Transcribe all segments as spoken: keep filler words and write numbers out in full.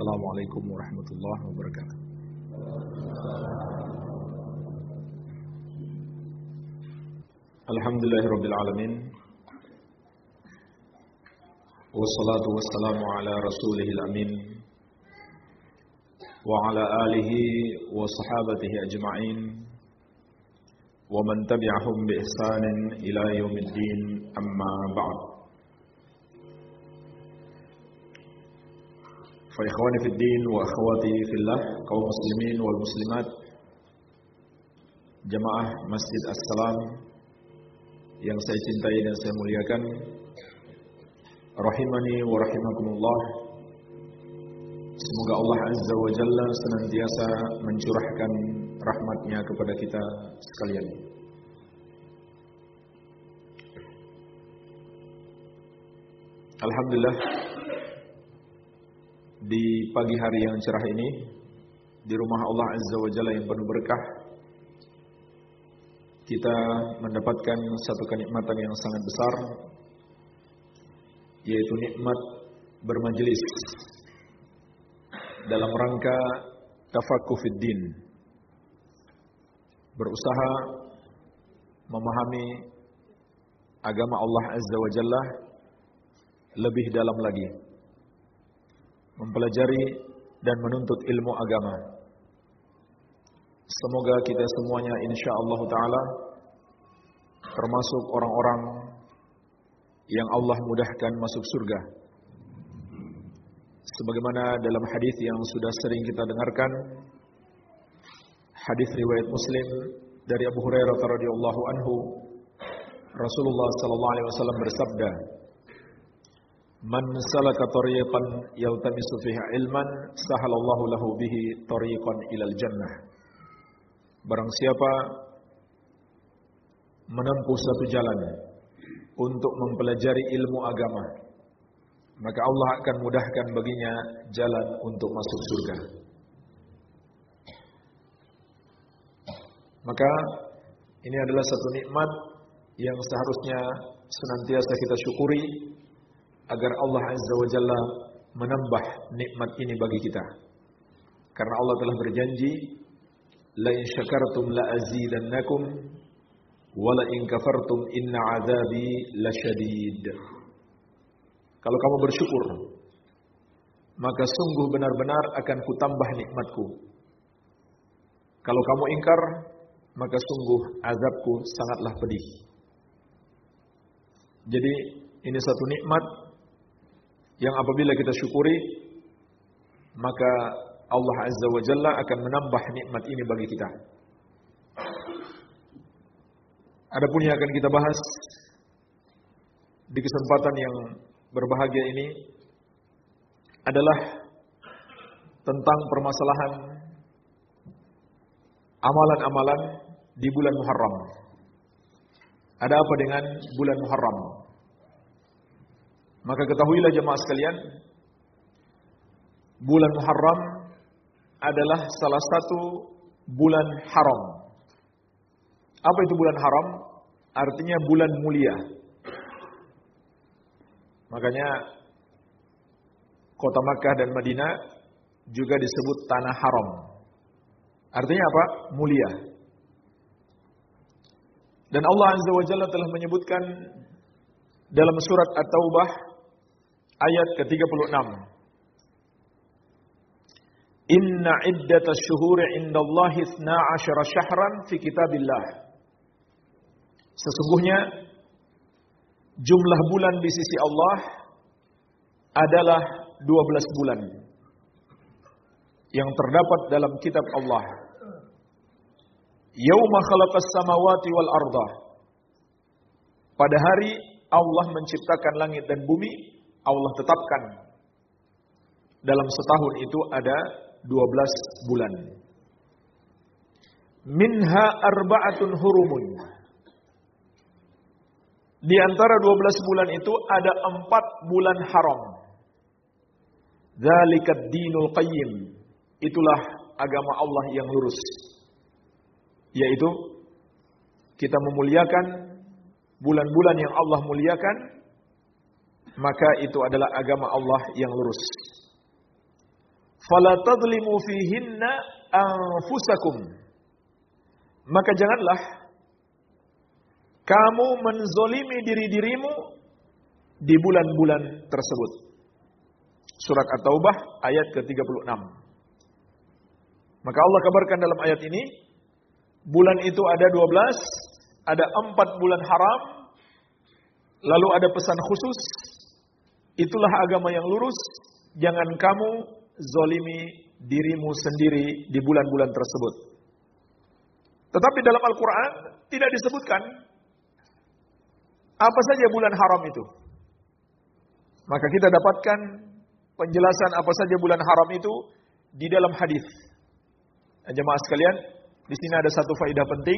Assalamualaikum warahmatullahi wabarakatuh. Alhamdulillahirabbil alamin. Wassalatu wassalamu ala rasulihil amin wa ala alihi wa sahabatihi ajma'in wa man tabi'ahum bi ihsanin ila yaumiddin, amma ba'd. Fa ikhwani fid din wa akhwati fillah, kaum muslimin wal muslimat, jamaah Masjid As-Salam yang saya cintai dan saya muliakan, rahimani wa rahimakumullah. Semoga Allah Azza wa Jalla senantiasa mencurahkan rahmatnya kepada kita sekalian. Alhamdulillah, di pagi hari yang cerah ini, di rumah Allah Azza wa Jalla yang penuh berkah, kita mendapatkan satu kenikmatan yang sangat besar, yaitu nikmat bermajelis dalam rangka tafaqquh fid din, berusaha memahami agama Allah Azza wa Jalla lebih dalam lagi, mempelajari dan menuntut ilmu agama. Semoga kita semuanya insyaallah ta'ala termasuk orang-orang yang Allah mudahkan masuk surga. Sebagaimana dalam hadis yang sudah sering kita dengarkan, hadis riwayat Muslim dari Abu Hurairah radhiyallahu anhu, Rasulullah sallallahu alaihi wasallam bersabda, "Man salaka tariqan yaltamisu fihi ilman, sahalallahu lahu bihi tariqan ilal jannah." Barang siapa menempuh satu jalan untuk mempelajari ilmu agama, maka Allah akan mudahkan baginya jalan untuk masuk surga. Maka ini adalah satu nikmat yang seharusnya senantiasa kita syukuri, agar Allah Azza wa Jalla menambah nikmat ini bagi kita. Karena Allah telah berjanji, la in syakartum la azidannakum wa la in kafartum inna azabi lasyadid. Kalau kamu bersyukur, maka sungguh benar-benar akan kutambah nikmatku. Kalau kamu ingkar, maka sungguh azabku sangatlah pedih. Jadi ini satu nikmat yang apabila kita syukuri, maka Allah Azza wa Jalla akan menambah nikmat ini bagi kita. Adapun yang akan kita bahas di kesempatan yang berbahagia ini adalah tentang permasalahan amalan-amalan di bulan Muharram. Ada apa dengan bulan Muharram? Maka ketahuilah jemaah sekalian, bulan Muharram adalah salah satu bulan haram. Apa itu bulan haram? Artinya bulan mulia. Makanya kota Makkah dan Madinah juga disebut tanah haram. Artinya apa? Mulia. Dan Allah Azza wa Jalla telah menyebutkan dalam surat At-Taubah ayat ke tiga puluh enam. Inna iddatash syuhuri indallahi itsna asyara syahran fi kitabillah. Sesungguhnya jumlah bulan di sisi Allah adalah dua belas bulan yang terdapat dalam kitab Allah. Yauma khalaqas samawati wal arda. Pada hari Allah menciptakan langit dan bumi, Allah tetapkan dalam setahun itu ada dua belas bulan. Minha arba'atun hurumun. Di antara dua belas bulan itu ada empat bulan haram. Dzalikad dinul qayyim. Itulah agama Allah yang lurus. Yaitu kita memuliakan bulan-bulan yang Allah muliakan, maka itu adalah agama Allah yang lurus. Fala tadlimu fihinna anfusakum. Maka janganlah kamu menzolimi diri-dirimu di bulan-bulan tersebut. Surat At-Taubah ayat ke tiga puluh enam. Maka Allah kabarkan dalam ayat ini, bulan itu ada dua belas, ada empat bulan haram, lalu ada pesan khusus, itulah agama yang lurus, jangan kamu zolimi dirimu sendiri di bulan-bulan tersebut. Tetapi dalam Al-Quran tidak disebutkan apa saja bulan haram itu. Maka kita dapatkan penjelasan apa saja bulan haram itu di dalam hadis. Jemaah sekalian, di sini ada satu faedah penting.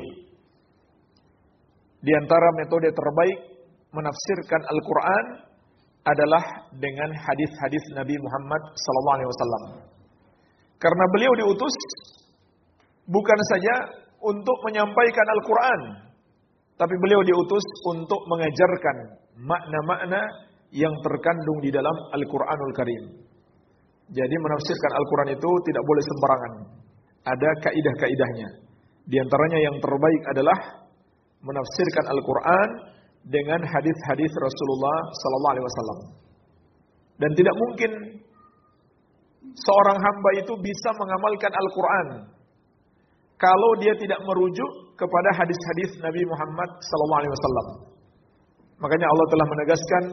Di antara metode terbaik menafsirkan Al-Quran adalah dengan hadis-hadis Nabi Muhammad sallallahu alaihi wasallam. Karena beliau diutus bukan saja untuk menyampaikan Al-Quran, tapi beliau diutus untuk mengajarkan makna-makna yang terkandung di dalam Al-Quranul Karim. Jadi menafsirkan Al-Quran itu tidak boleh sembarangan. Ada kaidah-kaidahnya. Di antaranya yang terbaik adalah menafsirkan Al-Quran dengan hadis-hadis Rasulullah sallallahu alaihi wasallam. Dan tidak mungkin seorang hamba itu bisa mengamalkan Al-Quran kalau dia tidak merujuk kepada hadis-hadis Nabi Muhammad sallallahu alaihi wasallam. Makanya Allah telah menegaskan,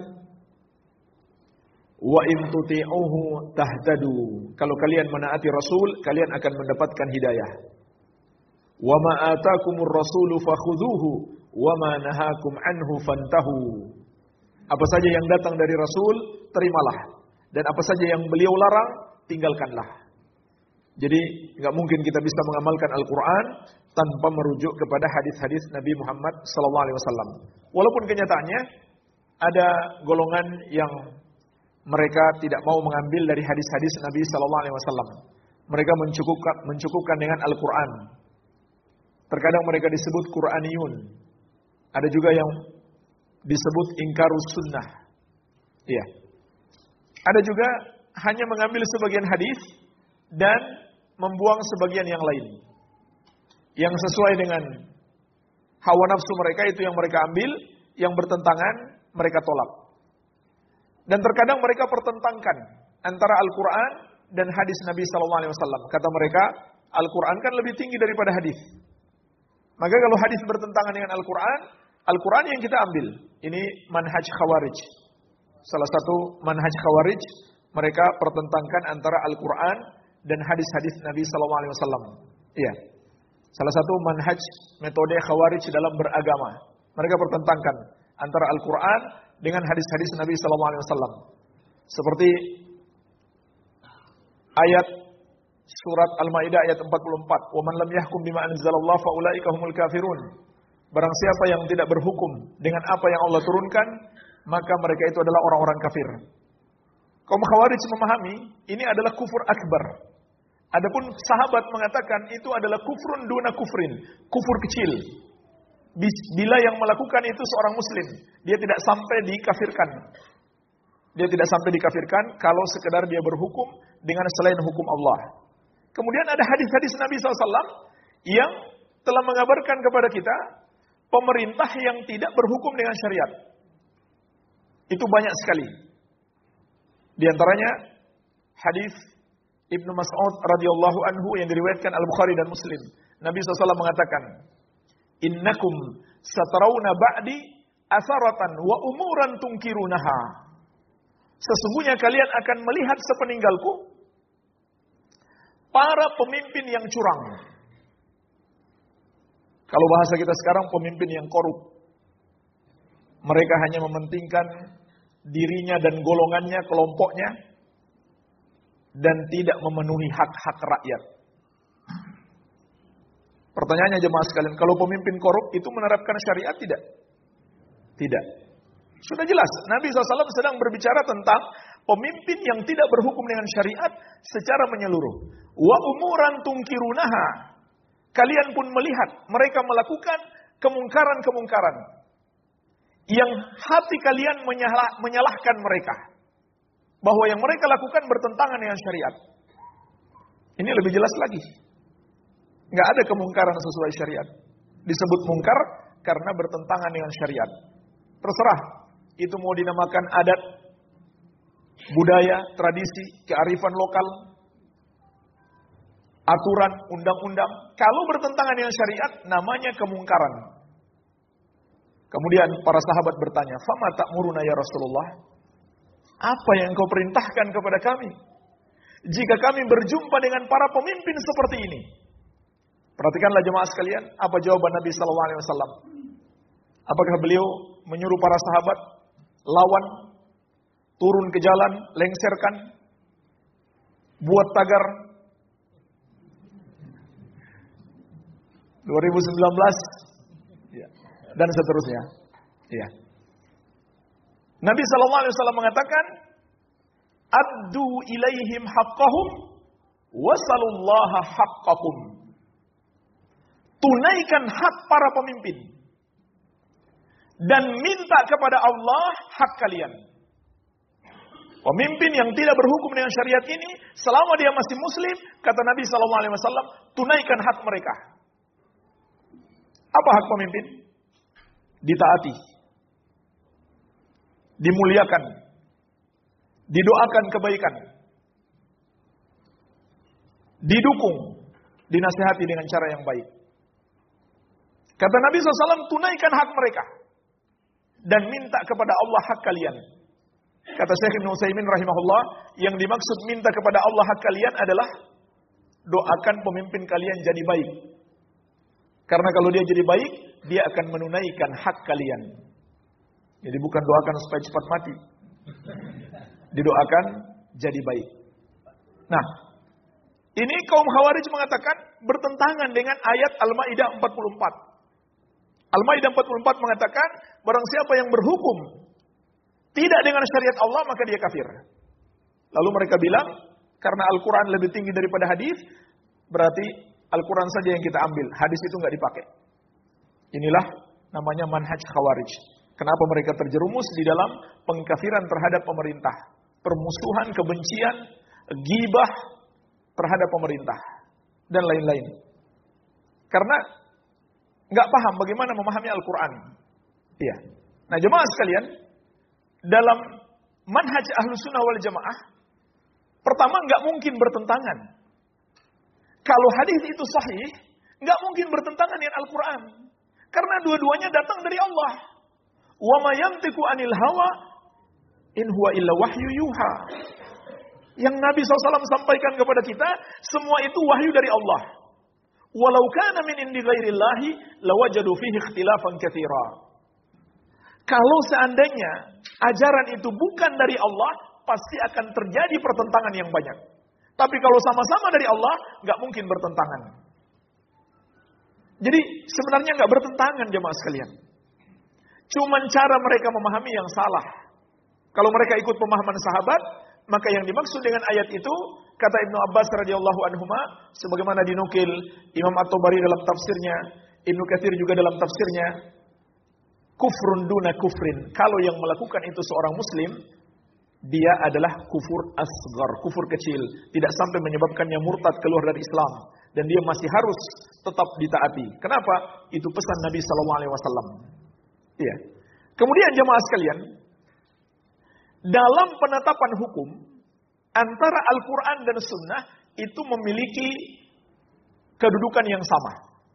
wa in tuti'uhu tahtadu. Kalau kalian menaati Rasul, kalian akan mendapatkan hidayah. Wa ma atakumur rasulu fakhudhuhu wa ma nahakum anhu fantahu. Apa saja yang datang dari Rasul, terimalah. Dan apa saja yang beliau larang, tinggalkanlah. Jadi enggak mungkin kita bisa mengamalkan Al-Quran tanpa merujuk kepada hadis-hadis Nabi Muhammad sallallahu alaihi wasallam. Walaupun kenyataannya ada golongan yang mereka tidak mau mengambil dari hadis-hadis Nabi sallallahu alaihi wasallam. Mereka mencukupkan mencukupkan dengan Al-Quran. Terkadang mereka disebut Quraniyun. Ada juga yang disebut ingkarus sunnah. Iya. Ada juga hanya mengambil sebagian hadis dan membuang sebagian yang lain. Yang sesuai dengan hawa nafsu mereka itu yang mereka ambil, yang bertentangan mereka tolak. Dan terkadang mereka pertentangkan antara Al-Quran dan hadis Nabi sallallahu alaihi wasallam. Kata mereka, Al-Quran kan lebih tinggi daripada hadis. Maka kalau hadis bertentangan dengan Al-Quran, Al-Quran yang kita ambil. Ini manhaj Khawarij. Salah satu manhaj Khawarij, mereka pertentangkan antara Al-Quran dan hadis-hadis Nabi sallallahu alaihi wasallam. Iya. Salah satu manhaj metode Khawarij dalam beragama. Mereka pertentangkan antara Al-Quran dengan hadis-hadis Nabi sallallahu alaihi wasallam. Seperti ayat surat Al-Maidah ayat empat puluh empat, "Wa man lam yahkum bima anzalallahu fa ulaika humul kafirun." Barang siapa yang tidak berhukum dengan apa yang Allah turunkan, maka mereka itu adalah orang-orang kafir. Kaum Khawarij memahami ini adalah kufur akbar. Adapun sahabat mengatakan itu adalah kufrun duna kufrin, kufur kecil. Bila yang melakukan itu seorang muslim, dia tidak sampai dikafirkan. Dia tidak sampai dikafirkan kalau sekedar dia berhukum dengan selain hukum Allah. Kemudian ada hadis-hadis Nabi sallallahu alaihi wasallam yang telah mengabarkan kepada kita pemerintah yang tidak berhukum dengan syariat. Itu banyak sekali. Di antaranya hadis Ibnu Mas'ud radhiyallahu anhu yang diriwayatkan Al-Bukhari dan Muslim. Nabi sallallahu alaihi wasallam mengatakan, "Innakum satarawna ba'di asaratan wa umuran tunkirunaha." Sesungguhnya kalian akan melihat sepeninggalku para pemimpin yang curang. Kalau bahasa kita sekarang, pemimpin yang korup. Mereka hanya mementingkan dirinya dan golongannya, kelompoknya, dan tidak memenuhi hak-hak rakyat. Pertanyaannya jemaah sekalian, kalau pemimpin korup itu menerapkan syariat tidak? Tidak. Sudah jelas, Nabi sallallahu alaihi wasallam sedang berbicara tentang pemimpin yang tidak berhukum dengan syariat secara menyeluruh. Wa umuran tungkirunaha. Kalian pun melihat mereka melakukan kemungkaran-kemungkaran yang hati kalian menyalah, menyalahkan mereka. Bahwa yang mereka lakukan bertentangan dengan syariat. Ini lebih jelas lagi. Nggak ada kemungkaran sesuai syariat. Disebut mungkar karena bertentangan dengan syariat. Terserah, itu mau dinamakan adat, budaya, tradisi, kearifan lokal, aturan, undang-undang. Kalau bertentangan dengan syariat, namanya kemungkaran. Kemudian para sahabat bertanya, "Fama ta'muruna ya Rasulullah?" Apa yang engkau perintahkan kepada kami jika kami berjumpa dengan para pemimpin seperti ini? Perhatikanlah jemaah sekalian, apa jawaban Nabi sallallahu alaihi wasallam? Apakah beliau menyuruh para sahabat lawan, turun ke jalan, lengserkan, buat tagar? dua ribu sembilan belas ya, dan seterusnya. Ya. Nabi sallallahu alaihi wasallam mengatakan, "Addu ilaihim haqqahum wasalullaha haqqakum." Tunaikan hak para pemimpin dan minta kepada Allah hak kalian. Pemimpin yang tidak berhukum dengan syariat ini, selama dia masih muslim, kata Nabi sallallahu alaihi wasallam, tunaikan hak mereka. Apa hak pemimpin? Ditaati, dimuliakan, didoakan kebaikan, didukung, dinasihati dengan cara yang baik. Kata Nabi shallallahu alaihi wasallam, tunaikan hak mereka dan minta kepada Allah hak kalian. Kata Syekh Ibnu Utsaimin rahimahullah, yang dimaksud minta kepada Allah hak kalian adalah doakan pemimpin kalian jadi baik. Karena kalau dia jadi baik, dia akan menunaikan hak kalian. Jadi bukan doakan supaya cepat mati. Didoakan jadi baik. Nah, ini kaum Khawarij mengatakan bertentangan dengan ayat Al-Maidah empat puluh empat. Al-Maidah empat puluh empat mengatakan, barang siapa yang berhukum tidak dengan syariat Allah, maka dia kafir. Lalu mereka bilang, karena Al-Quran lebih tinggi daripada hadis, berarti Al-Quran saja yang kita ambil, hadis itu nggak dipakai. Inilah namanya manhaj Khawarij. Kenapa mereka terjerumus di dalam pengkafiran terhadap pemerintah, permusuhan, kebencian, ghibah terhadap pemerintah, dan lain-lain. Karena nggak paham bagaimana memahami Al-Quran. Iya. Nah jemaah sekalian, dalam manhaj Ahlus Sunnah wal Jamaah, pertama nggak mungkin bertentangan. Kalau hadis itu sahih, nggak mungkin bertentangan dengan Al-Quran. Karena dua-duanya datang dari Allah. Wa ma yantiqu anil hawa in huwa illa wahyu yuha. Yang Nabi shallallahu alaihi wasallam sampaikan kepada kita, semua itu wahyu dari Allah. Walau kana min indi ghairillahi lawajadu fihi ikhtilafan katsira. Kalau seandainya ajaran itu bukan dari Allah, pasti akan terjadi pertentangan yang banyak. Tapi kalau sama-sama dari Allah, nggak mungkin bertentangan. Jadi sebenarnya nggak bertentangan jemaah sekalian. Cuman cara mereka memahami yang salah. Kalau mereka ikut pemahaman sahabat, maka yang dimaksud dengan ayat itu, kata Ibnu Abbas radhiyallahu anhuma, sebagaimana dinukil Imam At-Tabari dalam tafsirnya, Ibnu Katsir juga dalam tafsirnya, kufrun duna kufrin. Kalau yang melakukan itu seorang muslim, dia adalah kufur asghar, kufur kecil, tidak sampai menyebabkannya murtad keluar dari Islam, dan dia masih harus tetap ditaati. Kenapa? Itu pesan Nabi sallallahu alaihi wasallam. Iya. Kemudian jemaah sekalian, dalam penetapan hukum antara Al-Quran dan Sunnah itu memiliki kedudukan yang sama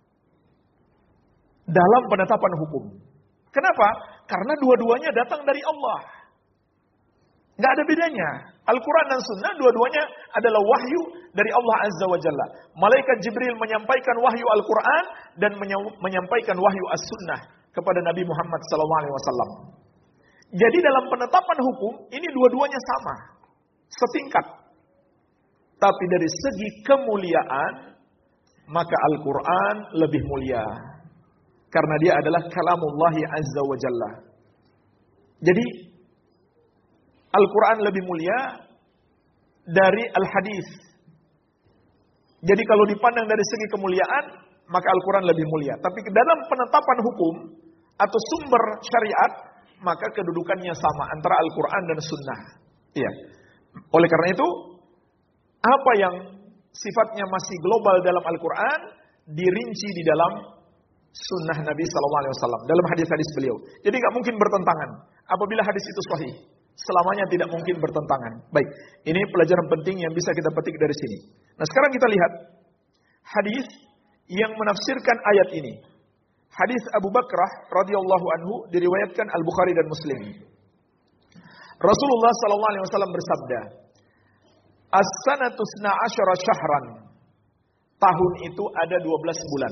dalam penetapan hukum. Kenapa? Karena dua-duanya datang dari Allah. Nggak ada bedanya. Al-Quran dan Sunnah dua-duanya adalah wahyu dari Allah Azza wa Jalla. Malaikat Jibril menyampaikan wahyu Al-Quran dan menyampaikan wahyu As-Sunnah kepada Nabi Muhammad sallallahu alaihi wasallam. Jadi dalam penetapan hukum, ini dua-duanya sama. Setingkat. Tapi dari segi kemuliaan, maka Al-Quran lebih mulia. Karena dia adalah kalamullahi azza wa jalla. Jadi, Al-Quran lebih mulia dari Al-Hadis. Jadi kalau dipandang dari segi kemuliaan, maka Al-Quran lebih mulia. Tapi dalam penetapan hukum, atau sumber syariat, maka kedudukannya sama antara Al-Quran dan Sunnah. Iya. Oleh karena itu, apa yang sifatnya masih global dalam Al-Quran, dirinci di dalam sunnah Nabi Sallallahu Alaihi Wasallam dalam hadis-hadis beliau. Jadi nggak mungkin bertentangan. Apabila hadis itu sahih, selamanya tidak mungkin bertentangan. Baik, ini pelajaran penting yang bisa kita petik dari sini. Nah, sekarang kita lihat hadis yang menafsirkan ayat ini. Hadis Abu Bakrah radhiyallahu anhu diriwayatkan Al-Bukhari dan Muslim. Rasulullah sallallahu alaihi wasallam bersabda, "As-sanatu isna asyara syahran." Tahun itu ada dua belas bulan.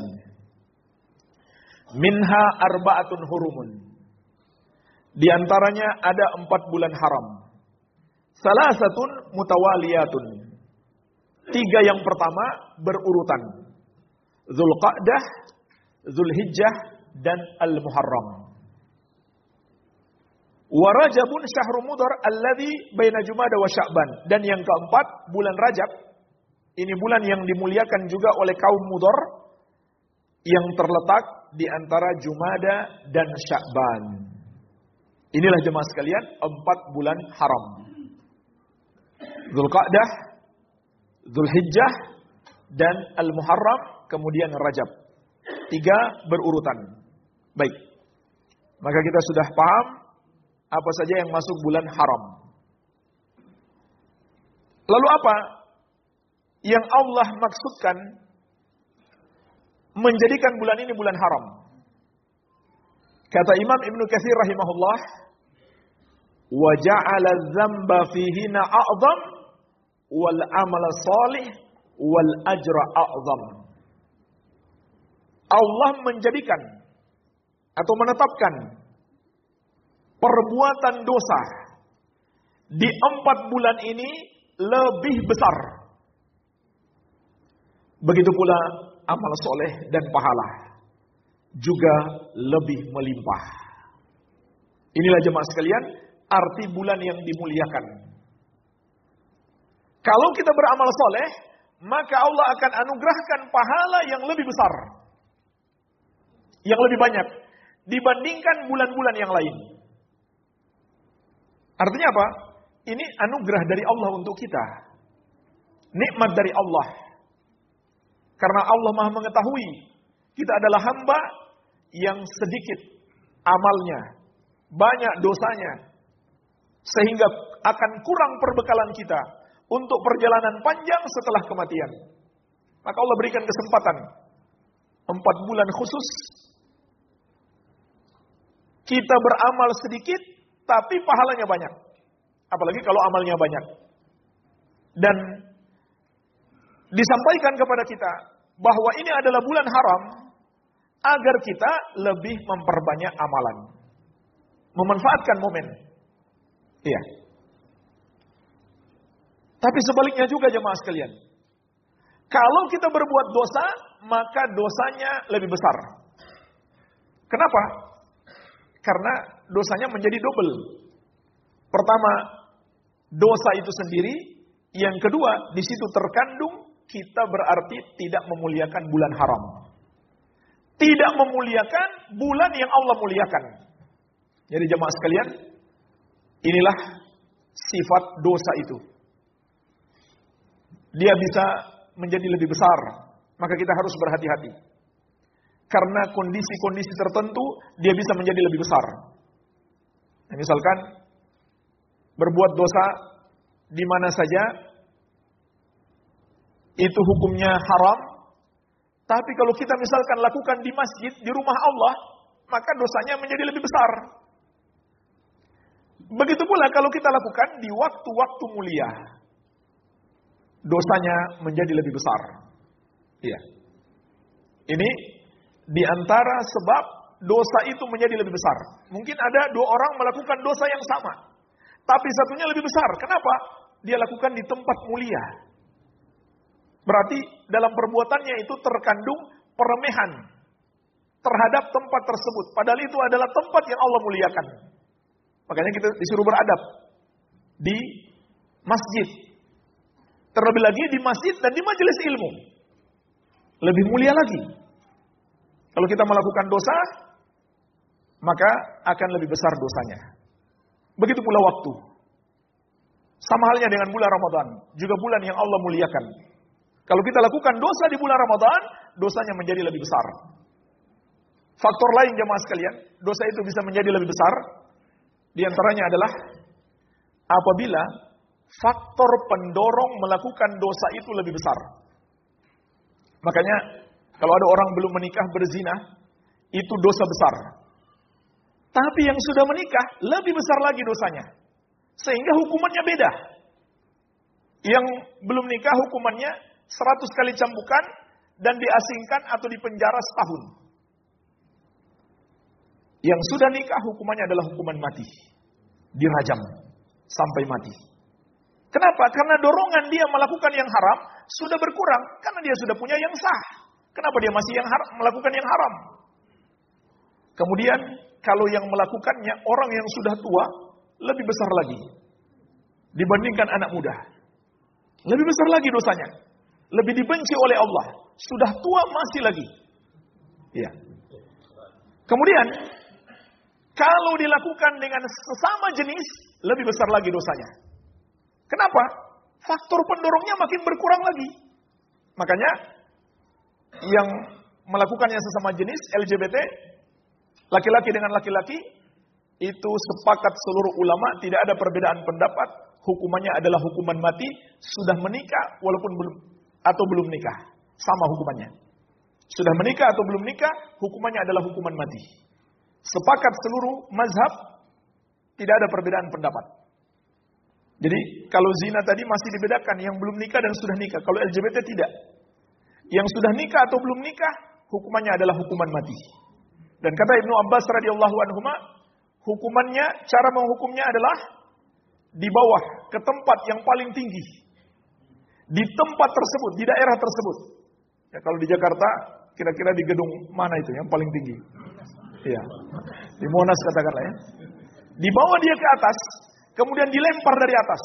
Minha arba'atun hurumun. Di antaranya ada empat bulan haram. Salasatun mutawaliyatun. Tiga yang pertama berurutan. Dzulqa'dah, Dzulhijjah, dan Al-Muharram. Wa Rajabun syahru mudhar alladhi baina Jumada wa Sya'ban. Dan yang keempat, bulan Rajab. Ini bulan yang dimuliakan juga oleh kaum Mudhar yang terletak di antara Jumada dan Sya'ban. Inilah jemaah sekalian, empat bulan haram. Dzulqa'dah, Dzulhijjah, dan Al-Muharram, kemudian Rajab. Tiga berurutan. Baik. Maka kita sudah paham apa saja yang masuk bulan haram. Lalu apa yang Allah maksudkan menjadikan bulan ini bulan haram? Kata Imam Ibnu Katsir rahimahullah, wa ja'ala dzamba fihina a'zam wal amal salih wal ajra a'zam. Allah menjadikan atau menetapkan perbuatan dosa di empat bulan ini lebih besar. Begitu pula amal soleh dan pahala juga lebih melimpah. Inilah jemaah sekalian, arti bulan yang dimuliakan. Kalau kita beramal soleh, maka Allah akan anugerahkan pahala yang lebih besar, yang lebih banyak dibandingkan bulan-bulan yang lain. Artinya apa? Ini anugerah dari Allah untuk kita. Nikmat dari Allah. Karena Allah Maha mengetahui kita adalah hamba yang sedikit amalnya, banyak dosanya, sehingga akan kurang perbekalan kita untuk perjalanan panjang setelah kematian. Maka Allah berikan kesempatan empat bulan khusus kita beramal sedikit, tapi pahalanya banyak. Apalagi kalau amalnya banyak. Dan disampaikan kepada kita bahwa ini adalah bulan haram agar kita lebih memperbanyak amalan. Memanfaatkan momen. Iya. Tapi sebaliknya juga jemaah sekalian. Kalau kita berbuat dosa, maka dosanya lebih besar. Kenapa? Karena dosanya menjadi double. Pertama, dosa itu sendiri. Yang kedua, di situ terkandung kita berarti tidak memuliakan bulan haram. Tidak memuliakan bulan yang Allah muliakan. Jadi jemaah sekalian, inilah sifat dosa itu. Dia bisa menjadi lebih besar. Maka kita harus berhati-hati. Karena kondisi-kondisi tertentu, dia bisa menjadi lebih besar. Nah, misalkan, berbuat dosa di mana saja, itu hukumnya haram. Tapi kalau kita misalkan lakukan di masjid, di rumah Allah, maka dosanya menjadi lebih besar. Begitu pula kalau kita lakukan di waktu-waktu mulia, dosanya menjadi lebih besar. Iya. Ini di antara sebab dosa itu menjadi lebih besar. Mungkin ada dua orang melakukan dosa yang sama, tapi satunya lebih besar. Kenapa? Dia lakukan di tempat mulia. Berarti dalam perbuatannya itu terkandung peremehan terhadap tempat tersebut. Padahal itu adalah tempat yang Allah muliakan. Makanya kita disuruh beradab di masjid. Terlebih lagi di masjid dan di majelis ilmu. Lebih mulia lagi. Kalau kita melakukan dosa, maka akan lebih besar dosanya. Begitu pula waktu. Sama halnya dengan bulan Ramadan. Juga bulan yang Allah muliakan. Kalau kita lakukan dosa di bulan Ramadan, dosanya menjadi lebih besar. Faktor lain jemaah sekalian, dosa itu bisa menjadi lebih besar. Di antaranya adalah apabila faktor pendorong melakukan dosa itu lebih besar. Makanya kalau ada orang belum menikah berzina, itu dosa besar. Tapi yang sudah menikah lebih besar lagi dosanya. Sehingga hukumannya beda. Yang belum nikah hukumannya seratus kali cambukan dan diasingkan atau dipenjara setahun. Yang sudah nikah hukumannya adalah hukuman mati. Dirajam sampai mati. Kenapa? Karena dorongan dia melakukan yang haram sudah berkurang. Karena dia sudah punya yang sah. Kenapa dia masih yang haram, melakukan yang haram? Kemudian kalau yang melakukannya orang yang sudah tua, lebih besar lagi. Dibandingkan anak muda. Lebih besar lagi dosanya. Lebih dibenci oleh Allah. Sudah tua masih lagi. Ya. Kemudian, kalau dilakukan dengan sesama jenis, lebih besar lagi dosanya. Kenapa? Faktor pendorongnya makin berkurang lagi. Makanya, yang melakukannya sesama jenis, L G B T, laki-laki dengan laki-laki, itu sepakat seluruh ulama, tidak ada perbedaan pendapat, hukumannya adalah hukuman mati, sudah menikah walaupun belum atau belum nikah, sama hukumannya. Sudah menikah atau belum nikah, hukumannya adalah hukuman mati. Sepakat seluruh mazhab, tidak ada perbedaan pendapat. Jadi kalau zina tadi masih dibedakan yang belum nikah dan sudah nikah, kalau L G B T tidak. Yang sudah nikah atau belum nikah, hukumannya adalah hukuman mati. Dan kata Ibnu Abbas radhiyallahu anhuma, hukumannya, cara menghukumnya adalah di bawah, ke tempat yang paling tinggi. Di tempat tersebut, di daerah tersebut. Ya, kalau di Jakarta, kira-kira di gedung mana itu yang paling tinggi? Iya, di Monas katakanlah ya. Dibawa dia ke atas, kemudian dilempar dari atas.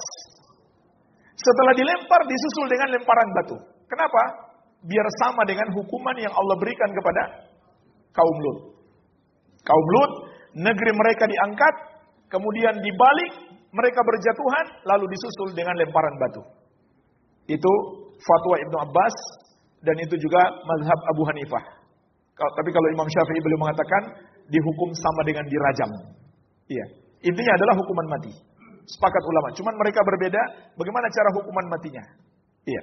Setelah dilempar, disusul dengan lemparan batu. Kenapa? Biar sama dengan hukuman yang Allah berikan kepada kaum Lut. Kaum Lut, negeri mereka diangkat, kemudian dibalik, mereka berjatuhan, lalu disusul dengan lemparan batu. Itu fatwa Ibnu Abbas, dan itu juga mazhab Abu Hanifah. Tapi kalau Imam Syafi'i beliau mengatakan, dihukum sama dengan dirajam. Iya. Intinya adalah hukuman mati. Sepakat ulama. Cuman mereka berbeda, bagaimana cara hukuman matinya. Iya.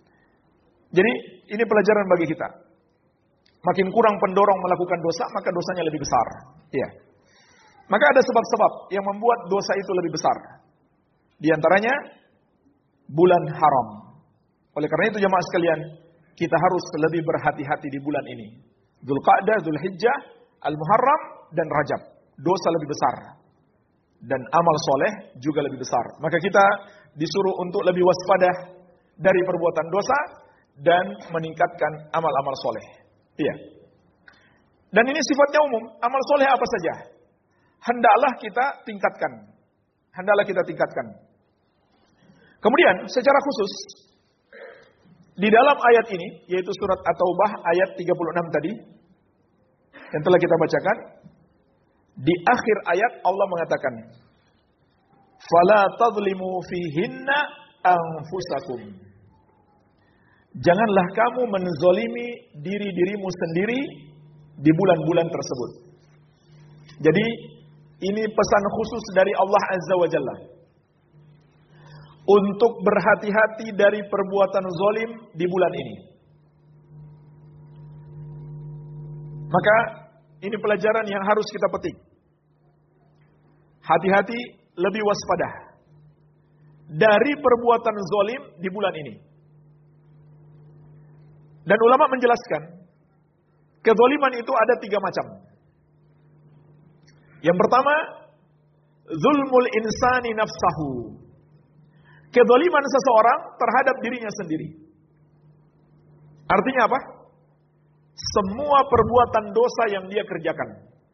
Jadi, ini pelajaran bagi kita. Makin kurang pendorong melakukan dosa, maka dosanya lebih besar. Iya. Maka ada sebab-sebab yang membuat dosa itu lebih besar. Di antaranya, bulan haram. Oleh karena itu jemaah sekalian, kita harus lebih berhati-hati di bulan ini. Dzulqa'dah, Dzulhijjah, Al-Muharram, dan Rajab. Dosa lebih besar. Dan amal soleh juga lebih besar. Maka kita disuruh untuk lebih waspada dari perbuatan dosa dan meningkatkan amal-amal soleh. Iya. Dan ini sifatnya umum. Amal soleh apa saja? Hendaklah kita tingkatkan. Hendaklah kita tingkatkan. Kemudian secara khusus di dalam ayat ini, yaitu surat At-Taubah ayat tiga puluh enam tadi, yang telah kita bacakan, di akhir ayat Allah mengatakan, "Fala tadlimu fihinna anfusakum." Janganlah kamu menzolimi diri-dirimu sendiri di bulan-bulan tersebut. Jadi, ini pesan khusus dari Allah Azza wa Jalla. Untuk berhati-hati dari perbuatan zalim di bulan ini. Maka ini pelajaran yang harus kita petik. Hati-hati, lebih waspada dari perbuatan zalim di bulan ini. Dan ulama menjelaskan, kezaliman itu ada tiga macam. Yang pertama, zulmul insani nafsahu. Kezaliman seseorang terhadap dirinya sendiri. Artinya apa? Semua perbuatan dosa yang dia kerjakan,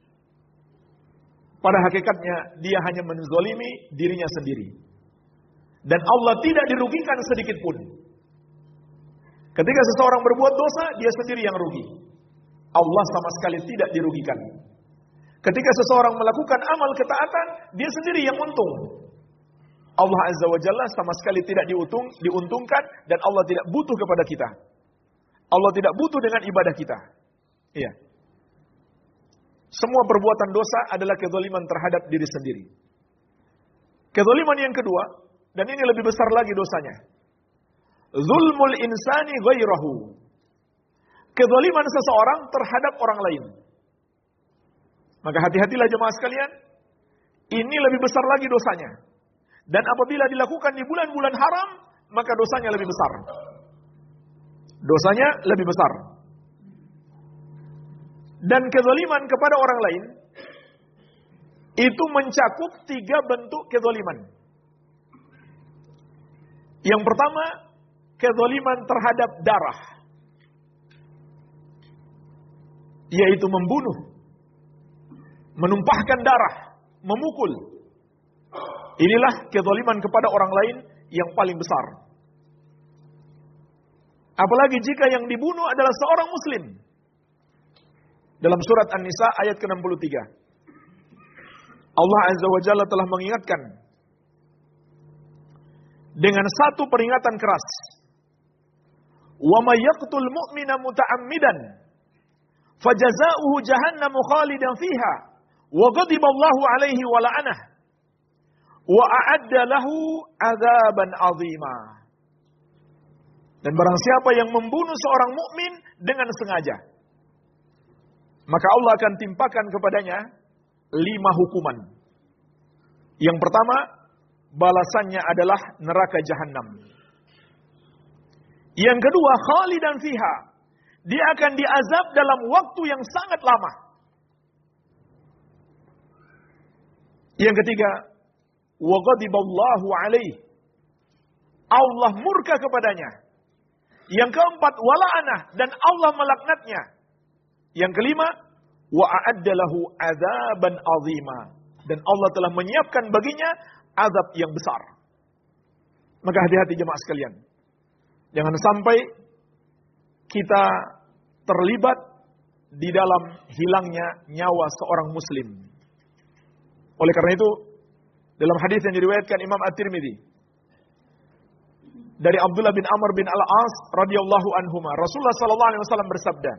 pada hakikatnya dia hanya menzalimi dirinya sendiri. Dan Allah tidak dirugikan sedikit pun. Ketika seseorang berbuat dosa, dia sendiri yang rugi. Allah sama sekali tidak dirugikan. Ketika seseorang melakukan amal ketaatan, dia sendiri yang untung. Allah Azza wa Jalla sama sekali tidak diuntung, diuntungkan dan Allah tidak butuh kepada kita. Allah tidak butuh dengan ibadah kita. Iya. Semua perbuatan dosa adalah kezaliman terhadap diri sendiri. Kezaliman yang kedua, dan ini lebih besar lagi dosanya. Zulmul insani ghairahu. Kezaliman seseorang terhadap orang lain. Maka hati-hatilah jemaah sekalian. Ini lebih besar lagi dosanya. Dan apabila dilakukan di bulan-bulan haram, maka dosanya lebih besar. Dosanya lebih besar. Dan kezaliman kepada orang lain itu mencakup tiga bentuk kezaliman. Yang pertama, kezaliman terhadap darah, yaitu membunuh, menumpahkan darah, memukul. Inilah kezaliman kepada orang lain yang paling besar. Apalagi jika yang dibunuh adalah seorang muslim. Dalam surat An-Nisa ayat ke enam puluh tiga. Allah Azza wa Jalla telah mengingatkan dengan satu peringatan keras. Wa may yaqtul mu'mina muta'ammidan fajazaohu jahannamu khalidan fiha wa ghadiba Allahu 'alaihi wa la'anah wa a'adda lahu 'adzaban 'azima. Dan barang siapa yang membunuh seorang mukmin dengan sengaja, maka Allah akan timpakan kepadanya lima hukuman. Yang pertama, balasannya adalah neraka jahanam. Yang kedua, khalidan fiha. Dia akan diazab dalam waktu yang sangat lama. Yang ketiga, wa ghadiballahu alaihi. Allah murka kepadanya. Yang keempat, wala'anah, dan Allah melaknatnya. Yang kelima, wa a'adda lahu 'adzaban 'azima, dan Allah telah menyiapkan baginya azab yang besar. Maka hati-hati jemaah sekalian. Jangan sampai kita terlibat di dalam hilangnya nyawa seorang muslim. Oleh karena itu, dalam hadis yang diriwayatkan Imam At-Tirmidzi dari Abdullah bin Amr bin Al-As radhiyallahu anhuma, Rasulullah sallallahu alaihi wasallam bersabda,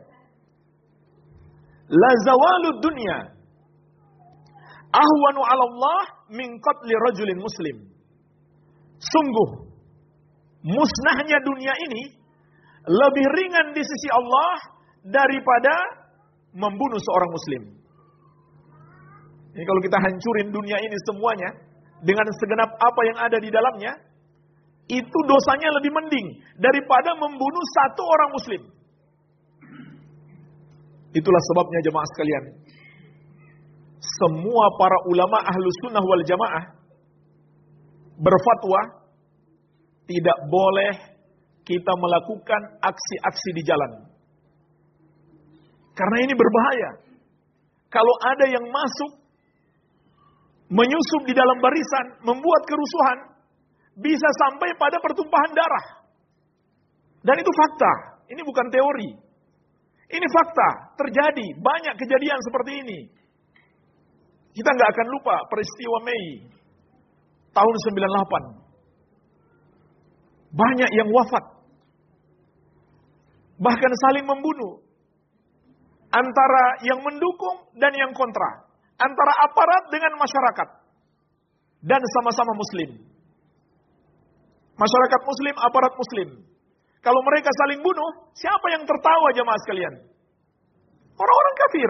la zawalud dunya ahwanu 'ala Allah min qatli rajulin muslim. Sungguh musnahnya dunia ini lebih ringan di sisi Allah daripada membunuh seorang muslim. Ini kalau kita hancurin dunia ini semuanya dengan segenap apa yang ada di dalamnya, itu dosanya lebih mending daripada membunuh satu orang muslim. Itulah sebabnya jemaah sekalian, semua para ulama ahlus sunnah wal jamaah berfatwa tidak boleh kita melakukan aksi-aksi di jalan. Karena ini berbahaya. Kalau ada yang masuk, menyusup di dalam barisan, membuat kerusuhan, bisa sampai pada pertumpahan darah. Dan itu fakta, ini bukan teori. Ini fakta, terjadi banyak kejadian seperti ini. Kita nggak akan lupa peristiwa Mei tahun sembilan puluh delapan. Banyak yang wafat. Bahkan saling membunuh. Antara yang mendukung dan yang kontra. Antara aparat dengan masyarakat. Dan sama-sama muslim. Masyarakat muslim, aparat muslim. Kalau mereka saling bunuh, siapa yang tertawa jemaah sekalian? Orang-orang kafir.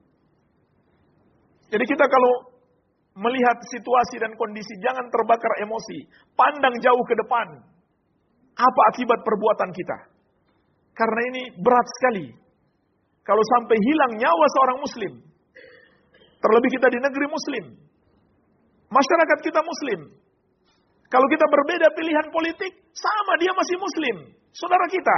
Jadi kita kalau melihat situasi dan kondisi, jangan terbakar emosi. Pandang jauh ke depan. Apa akibat perbuatan kita? Karena ini berat sekali. Kalau sampai hilang nyawa seorang muslim. Terlebih kita di negeri muslim. Masyarakat kita muslim. Kalau kita berbeda pilihan politik, sama dia masih muslim. Saudara kita.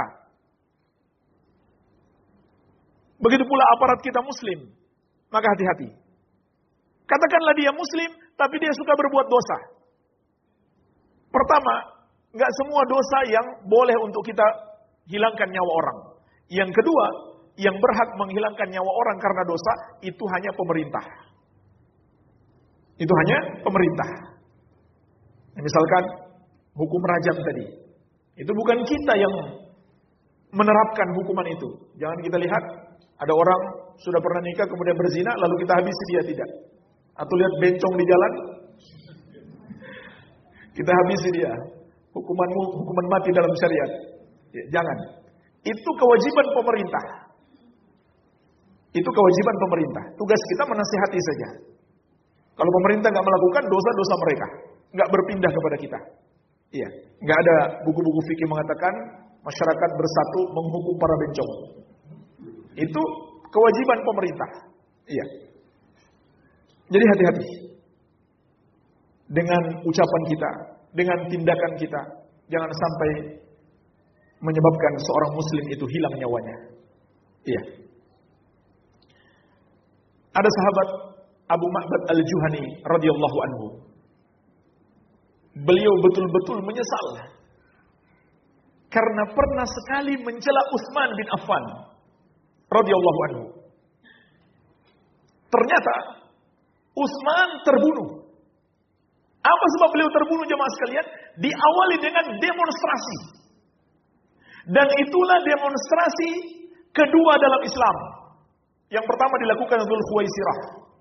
Begitu pula aparat kita muslim. Maka hati-hati. Katakanlah dia muslim, tapi dia suka berbuat dosa. Pertama, nggak semua dosa yang boleh untuk kita hilangkan nyawa orang. Yang kedua, yang berhak menghilangkan nyawa orang karena dosa, itu hanya pemerintah. Itu hanya pemerintah. Misalkan hukum rajam tadi. Itu bukan kita yang menerapkan hukuman itu. Jangan kita lihat ada orang sudah pernah nikah kemudian berzina lalu kita habisi dia, tidak. Atau lihat bencong di jalan kita habisi dia. Hukumanmu hukuman mati dalam syariat. Ya, jangan. Itu kewajiban pemerintah. Itu kewajiban pemerintah. Tugas kita menasihati saja. Kalau pemerintah nggak melakukan, dosa-dosa mereka nggak berpindah kepada kita. Iya, nggak ada buku-buku fikih mengatakan masyarakat bersatu menghukum para bencong. Itu kewajiban pemerintah. Iya. Jadi hati-hati dengan ucapan kita, dengan tindakan kita, jangan sampai menyebabkan seorang muslim itu hilang nyawanya. Iya. Ada sahabat Abu Ma'bad Al-Juhani radhiyallahu anhu. Beliau betul-betul menyesal karena pernah sekali mencela Utsman bin Affan radhiyallahu anhu. Ternyata Utsman terbunuh. Apa sebab beliau terbunuh, jemaah sekalian? Diawali dengan demonstrasi. Dan itulah demonstrasi kedua dalam Islam. Yang pertama dilakukan Dzul Khuwaisirah.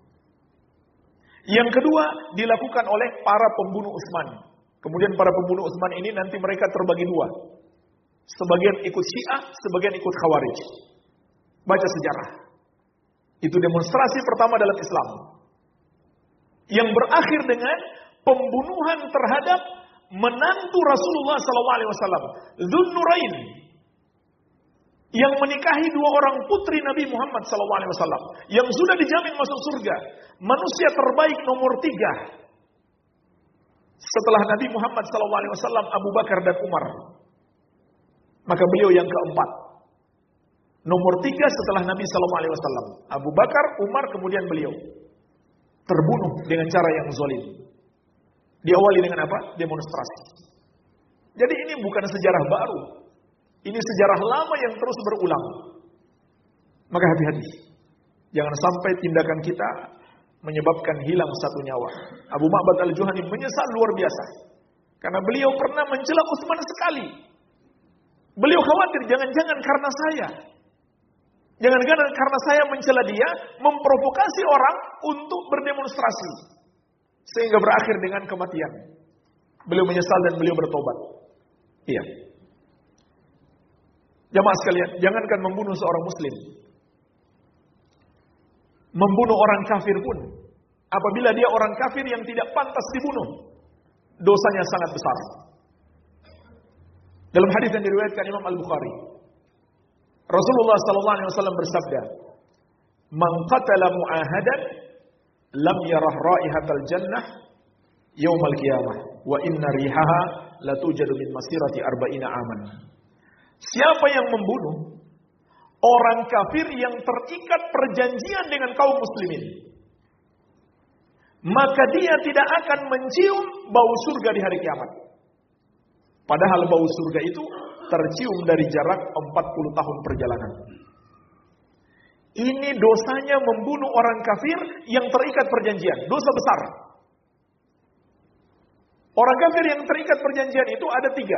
Yang kedua dilakukan oleh para pembunuh Utsman. Kemudian para pembunuh Utsman ini nanti mereka terbagi dua. Sebagian ikut Syiah, sebagian ikut Khawarij. Baca sejarah. Itu demonstrasi pertama dalam Islam. Yang berakhir dengan pembunuhan terhadap menantu Rasulullah sallallahu alaihi wasallam, Dzun Nurain, yang menikahi dua orang putri Nabi Muhammad sallallahu alaihi wasallam, yang sudah dijamin masuk surga, manusia terbaik nomor tiga setelah Nabi Muhammad sallallahu alaihi wasallam, Abu Bakar dan Umar. Maka beliau yang keempat, nomor tiga setelah Nabi sallallahu alaihi wasallam, Abu Bakar, Umar, kemudian beliau terbunuh dengan cara yang zalim. Diawali dengan apa? Demonstrasi. Jadi ini bukan sejarah baru. Ini sejarah lama yang terus berulang. Maka hati-hati. Jangan sampai tindakan kita menyebabkan hilang satu nyawa. Abu Ma'bad Al-Juhani menyesal luar biasa. Karena beliau pernah mencela Utsman sekali. Beliau khawatir jangan-jangan karena saya. Jangan-jangan karena saya mencela dia, memprovokasi orang untuk berdemonstrasi. Sehingga berakhir dengan kematian. Beliau menyesal dan beliau bertobat. Iya. Jamaah sekalian, jangankan membunuh seorang muslim. Membunuh orang kafir pun, apabila dia orang kafir yang tidak pantas dibunuh, dosanya sangat besar. Dalam hadis yang diriwayatkan Imam Al-Bukhari, Rasulullah sallallahu alaihi wasallam bersabda, "Man qatala mu'ahadan lam yarah raihatal jannah yaumal qiyamah wa inna rihaha la tujadu min masirati arba'ina aman." Siapa yang membunuh orang kafir yang terikat perjanjian dengan kaum muslimin, maka dia tidak akan mencium bau surga di hari kiamat. Padahal bau surga itu tercium dari jarak empat puluh tahun perjalanan. Ini dosanya membunuh orang kafir yang terikat perjanjian. Dosa besar. Orang kafir yang terikat perjanjian itu ada tiga.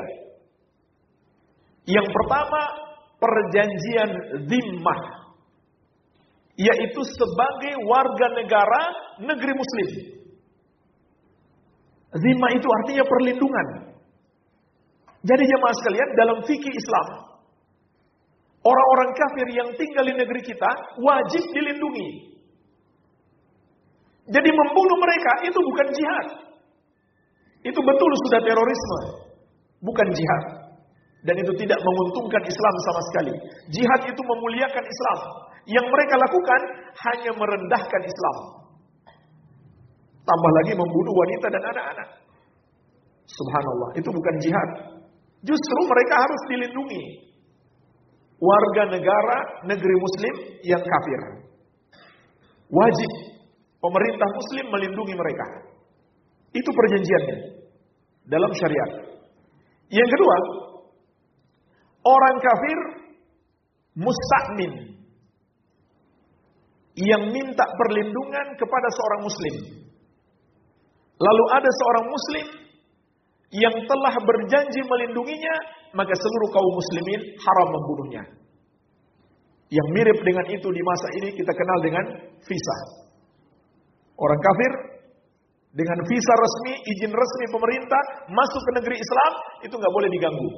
Yang pertama, perjanjian zimmah. Yaitu sebagai warga negara negeri muslim. Zimmah itu artinya perlindungan. Jadi jemaah sekalian, dalam fikih Islam, orang-orang kafir yang tinggal di negeri kita wajib dilindungi. Jadi membunuh mereka itu bukan jihad. Itu betul sudah terorisme, bukan jihad. Dan itu tidak menguntungkan Islam sama sekali. Jihad itu memuliakan Islam. Yang mereka lakukan hanya merendahkan Islam. Tambah lagi membunuh wanita dan anak-anak. Subhanallah, itu bukan jihad. Justru mereka harus dilindungi. Warga negara negeri muslim yang kafir. Wajib pemerintah muslim melindungi mereka. Itu perjanjiannya dalam syariat. Yang kedua, orang kafir musta'min yang minta perlindungan kepada seorang muslim. Lalu ada seorang muslim yang telah berjanji melindunginya, maka seluruh kaum muslimin haram membunuhnya. Yang mirip dengan itu di masa ini kita kenal dengan visa. Orang kafir dengan visa resmi, izin resmi pemerintah masuk ke negeri Islam, itu nggak boleh diganggu.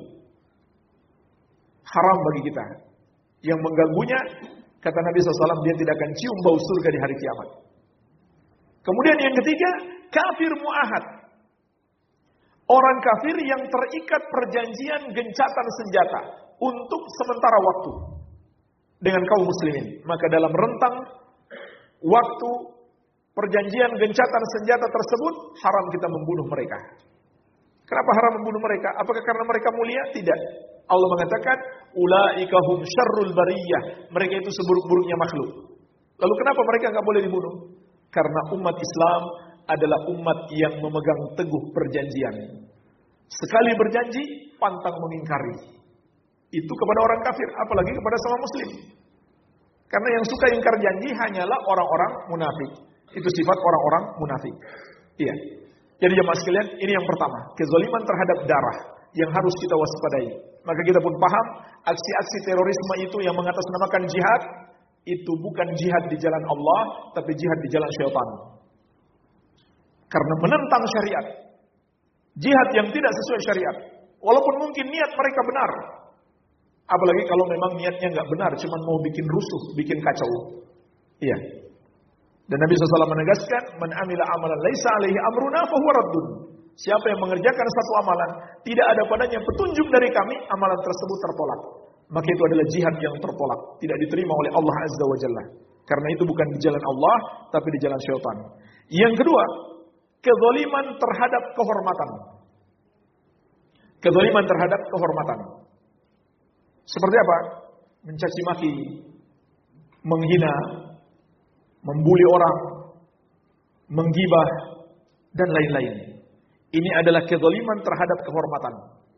Haram bagi kita. Yang mengganggunya, kata Nabi shallallahu alaihi wasallam, dia tidak akan cium bau surga di hari kiamat. Kemudian yang ketiga, kafir mu'ahad. Orang kafir yang terikat perjanjian gencatan senjata untuk sementara waktu dengan kaum muslimin. Maka dalam rentang waktu perjanjian gencatan senjata tersebut, haram kita membunuh mereka. Kenapa haram membunuh mereka? Apakah karena mereka mulia? Tidak. Allah mengatakan, ulaika hum syarrul bariyah. Mereka itu seburuk-buruknya makhluk. Lalu kenapa mereka nggak boleh dibunuh? Karena umat Islam adalah umat yang memegang teguh perjanjian. Sekali berjanji, pantang mengingkari. Itu kepada orang kafir, apalagi kepada sama muslim. Karena yang suka ingkar janji hanyalah orang-orang munafik. Itu sifat orang-orang munafik. Iya. Jadi jemaah sekalian, ini yang pertama, kezaliman terhadap darah yang harus kita waspadai. Maka kita pun paham, aksi-aksi terorisme itu yang mengatasnamakan jihad, itu bukan jihad di jalan Allah, tapi jihad di jalan syaitan. Karena menentang syariat. Jihad yang tidak sesuai syariat. Walaupun mungkin niat mereka benar. Apalagi kalau memang niatnya nggak benar, cuma mau bikin rusuh, bikin kacau. Iya. Dan Nabi shallallahu alaihi wasallam menegaskan, "Man amila amalan laisa alaihi amruna fahuwa raddun." Siapa yang mengerjakan satu amalan, tidak ada padanya petunjuk dari kami, amalan tersebut tertolak. Maka itu adalah jihad yang tertolak, tidak diterima oleh Allah Azza wa Jalla. Karena itu bukan di jalan Allah, tapi di jalan syaitan. Yang kedua, kezaliman terhadap kehormatan. Kezaliman terhadap kehormatan. Seperti apa? Mencaci maki, menghina, membuli orang, menggibah, dan lain-lain. Ini adalah kezaliman terhadap kehormatan.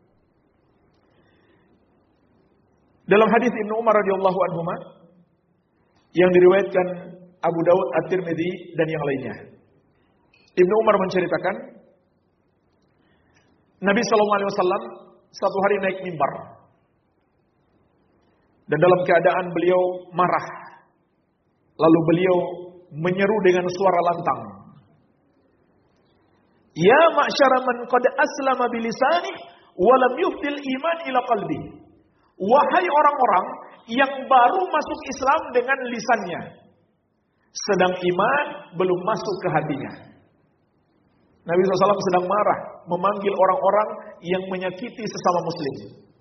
Dalam hadis Ibnu Umar radhiyallahu anhuma yang diriwayatkan Abu Daud, At-Tirmidzi dan yang lainnya. Ibnu Umar menceritakan Nabi sallallahu alaihi wasallam satu hari naik mimbar. Dan dalam keadaan beliau marah. Lalu beliau menyeru dengan suara lantang. Ya ma'syara man qad aslama bilisanih wa lam yufdil iman ila qalbi. Wahai orang-orang yang baru masuk Islam dengan lisannya, sedang iman belum masuk ke hatinya. Nabi shallallahu alaihi wasallam sedang marah, memanggil orang-orang yang menyakiti sesama muslim.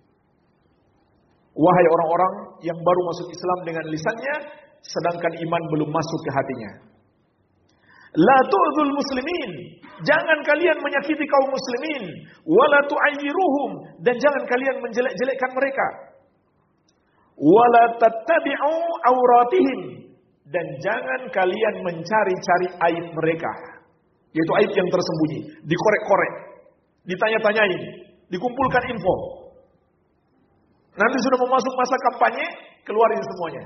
Wahai orang-orang yang baru masuk Islam dengan lisannya, sedangkan iman belum masuk ke hatinya. La tu'dzul muslimin, jangan kalian menyakiti kaum muslimin, wala tu'ayyiruhum, dan jangan kalian menjelek-jelekkan mereka. Wala tattabi'u auratihim, dan jangan kalian mencari-cari aib mereka. Yaitu aib yang tersembunyi, dikorek-korek, ditanya-tanyain, dikumpulkan info. Nanti sudah mau masuk masa kampanye, keluarin semuanya.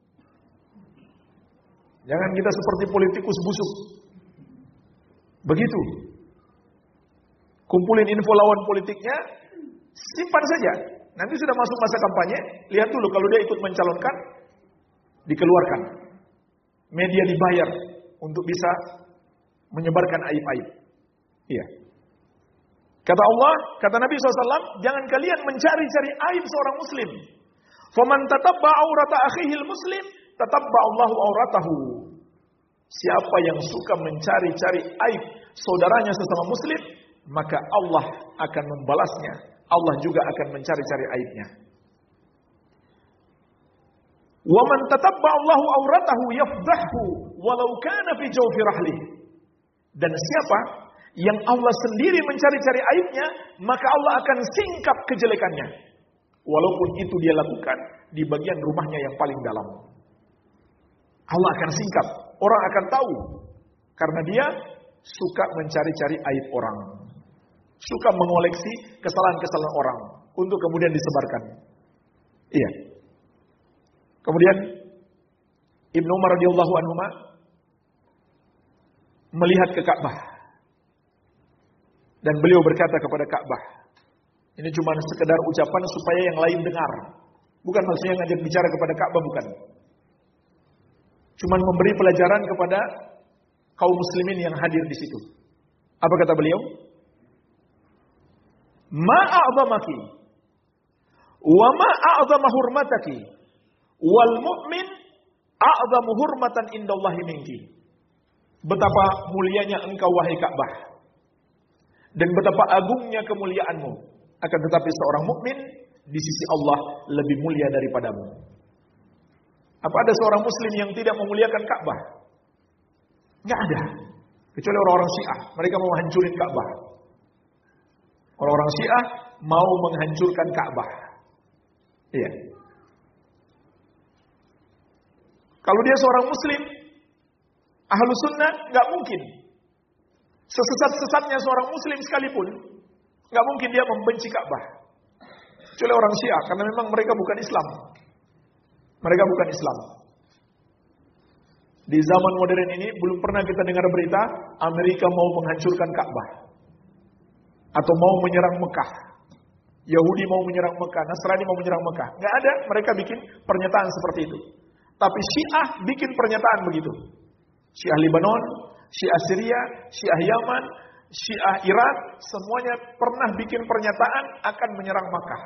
Jangan kita seperti politikus busuk. Begitu. Kumpulin info lawan politiknya, simpan saja. Nanti sudah masuk masa kampanye, lihat dulu kalau dia ikut mencalonkan, dikeluarkan. Media dibayar untuk bisa menyebarkan aib-aib. Iya. Kata Allah, kata Nabi shallallahu alaihi wasallam, jangan kalian mencari-cari aib seorang muslim. Faman tatabba aurata akhihil muslim, tatabba Allahu auratahu. Siapa yang suka mencari-cari aib saudaranya sesama muslim, maka Allah akan membalasnya. Allah juga akan mencari-cari aibnya. Wa man tatabba Allahu auratahu yafdahu walau kana fi jawfi rahlih. Dan siapa yang Allah sendiri mencari-cari aibnya, maka Allah akan singkap kejelekannya. Walaupun itu dia lakukan di bagian rumahnya yang paling dalam. Allah akan singkap. Orang akan tahu. Karena dia suka mencari-cari aib orang. Suka mengoleksi kesalahan-kesalahan orang. Untuk kemudian disebarkan. Iya. Kemudian Ibnu Umar radhiyallahu anhu melihat ke Ka'bah. Dan beliau berkata kepada Ka'bah, ini cuma sekedar ucapan supaya yang lain dengar. Bukan maksudnya ngajak bicara kepada Ka'bah, bukan. Cuma memberi pelajaran kepada kaum muslimin yang hadir di situ. Apa kata beliau? Ma a'zamaki wa ma a'zama hurmataki wal mu'min a'zamu hurmatan indallahi minki. Betapa mulianya engkau wahai Ka'bah, dan betapa agungnya kemuliaanmu. Akan tetapi seorang mukmin di sisi Allah lebih mulia daripadamu. Apa ada seorang muslim yang tidak memuliakan Ka'bah? Enggak ada. Kecuali orang-orang Syiah, mereka mau menghancurkan Ka'bah. Orang-orang Syiah mau menghancurkan Ka'bah. Iya. Kalau dia seorang muslim, ahlu sunnah, enggak mungkin. Sesesat-sesatnya seorang muslim sekalipun, enggak mungkin dia membenci Ka'bah. Kecuali orang Syiah, karena memang mereka bukan Islam. Mereka bukan Islam. Di zaman modern ini belum pernah kita dengar berita Amerika mau menghancurkan Ka'bah atau mau menyerang Mekah. Yahudi mau menyerang Mekah, Nasrani mau menyerang Mekah. Enggak ada, mereka bikin pernyataan seperti itu. Tapi Syiah bikin pernyataan begitu. Syiah Lebanon, Syiah Syria, Syiah Yaman, Syiah Irak, semuanya pernah bikin pernyataan akan menyerang Mekah.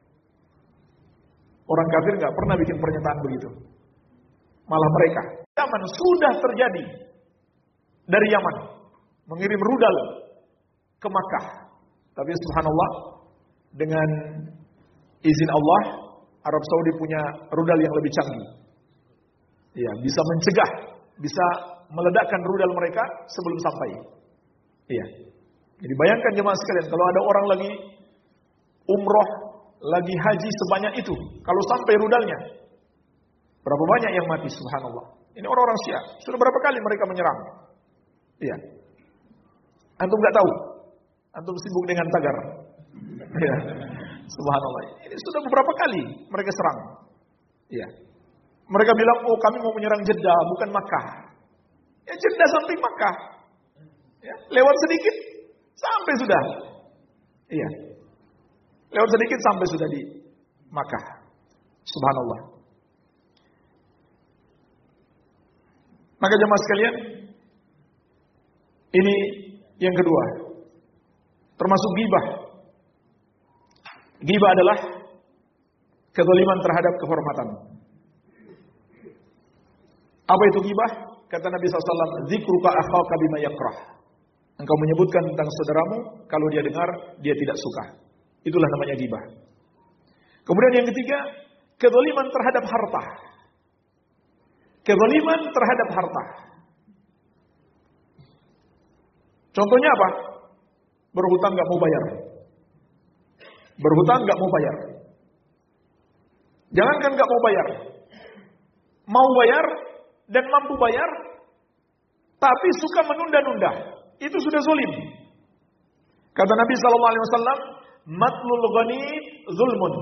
Orang kafir nggak pernah bikin pernyataan begitu. Malah mereka, Yaman sudah terjadi dari Yaman mengirim rudal ke Makkah. Tapi subhanallah, dengan izin Allah, Arab Saudi punya rudal yang lebih canggih. Ya, bisa mencegah, bisa meledakkan rudal mereka sebelum sampai. Iya. Jadi bayangkan jemaah sekalian, kalau ada orang lagi umroh, lagi haji sebanyak itu, kalau sampai rudalnya, berapa banyak yang mati, subhanallah. Ini orang-orang Syiah, sudah berapa kali mereka menyerang. Iya. Antum nggak tahu, antum sibuk dengan tagar. Iya. Subhanallah. Ini sudah beberapa kali mereka serang. Iya. Mereka bilang, oh kami mau menyerang Jeddah, bukan Makkah. Ya Jeddah sampai Makkah. Ya, lewat sedikit, sampai sudah. Iya. Lewat sedikit sampai sudah di Makkah. Subhanallah. Maka jemaah sekalian, ini yang kedua. Termasuk ghibah. Ghibah adalah kezaliman terhadap kehormatan. Apa itu ghibah? Kata Nabi shallallahu alaihi wasallam, "Dzikruka akhaka bima yakrah." Engkau menyebutkan tentang saudaramu, kalau dia dengar, dia tidak suka. Itulah namanya ghibah. Kemudian yang ketiga, kezaliman terhadap harta. Kezaliman terhadap harta. Contohnya apa? Berhutang gak mau bayar. Berhutang gak mau bayar. Jangankan gak mau bayar. Mau bayar dan mampu bayar, tapi suka menunda-nunda. Itu sudah zalim. Kata Nabi sallallahu alaihi wasallam, matlul ghani zulmun.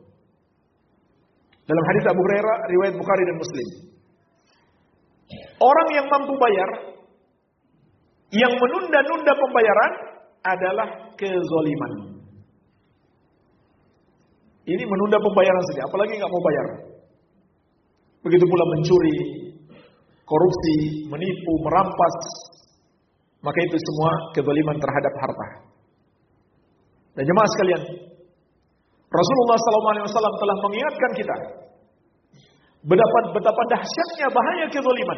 Dalam hadis Abu Hurairah riwayat Bukhari dan Muslim. Orang yang mampu bayar, yang menunda-nunda pembayaran adalah kezaliman. Ini menunda pembayaran saja, apalagi nggak mau bayar. Begitu pula mencuri, korupsi, menipu, merampas. Maka itu semua kezaliman terhadap harta. Dan jemaah sekalian, Rasulullah sallallahu alaihi wasallam telah mengingatkan kita betapa, betapa dahsyatnya bahaya kezaliman.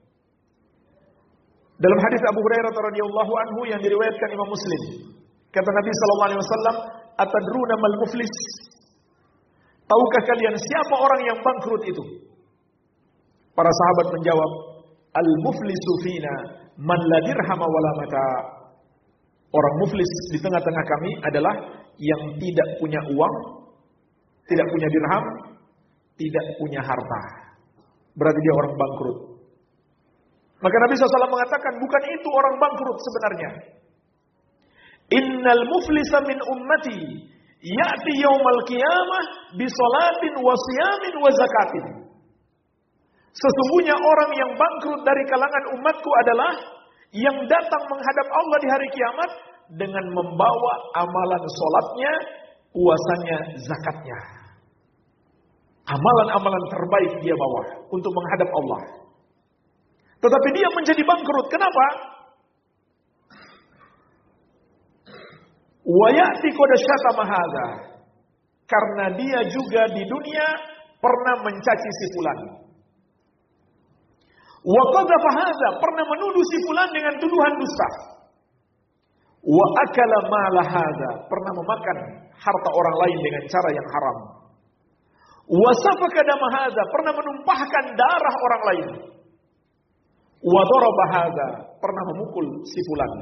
Dalam hadis Abu Hurairah radhiyallahu anhu yang diriwayatkan Imam Muslim, kata Nabi sallallahu alaihi wasallam, "Atadruna mal muflis?" Tahukah kalian siapa orang yang bangkrut itu? Para sahabat menjawab, "Al-muflisu fina man la dirhama wala mata." Orang muflis di tengah-tengah kami adalah yang tidak punya uang, tidak punya dirham, tidak punya harta. Berarti dia orang bangkrut. Maka Nabi shallallahu alaihi wasallam mengatakan, bukan itu orang bangkrut sebenarnya. Innal muflisa min ummati ya'ti yaumal qiyamah bi sholatin wa siyamin wa zakatin. Sesungguhnya orang yang bangkrut dari kalangan umatku adalah yang datang menghadap Allah di hari kiamat dengan membawa amalan sholatnya, puasanya, zakatnya. Amalan-amalan terbaik dia bawa untuk menghadap Allah. Tetapi dia menjadi bangkrut. Kenapa? Wa ya'ti qad syatama hadza. Karena dia juga di dunia pernah mencaci si fulan. Wa qadhafa hadza, pernah menuduh si fulan dengan tuduhan dusta. Wa akala mala hadza, pernah memakan harta orang lain dengan cara yang haram. Wa safaka dama hadza, pernah menumpahkan darah orang lain. Wa daraba hadza, pernah memukul si fulan.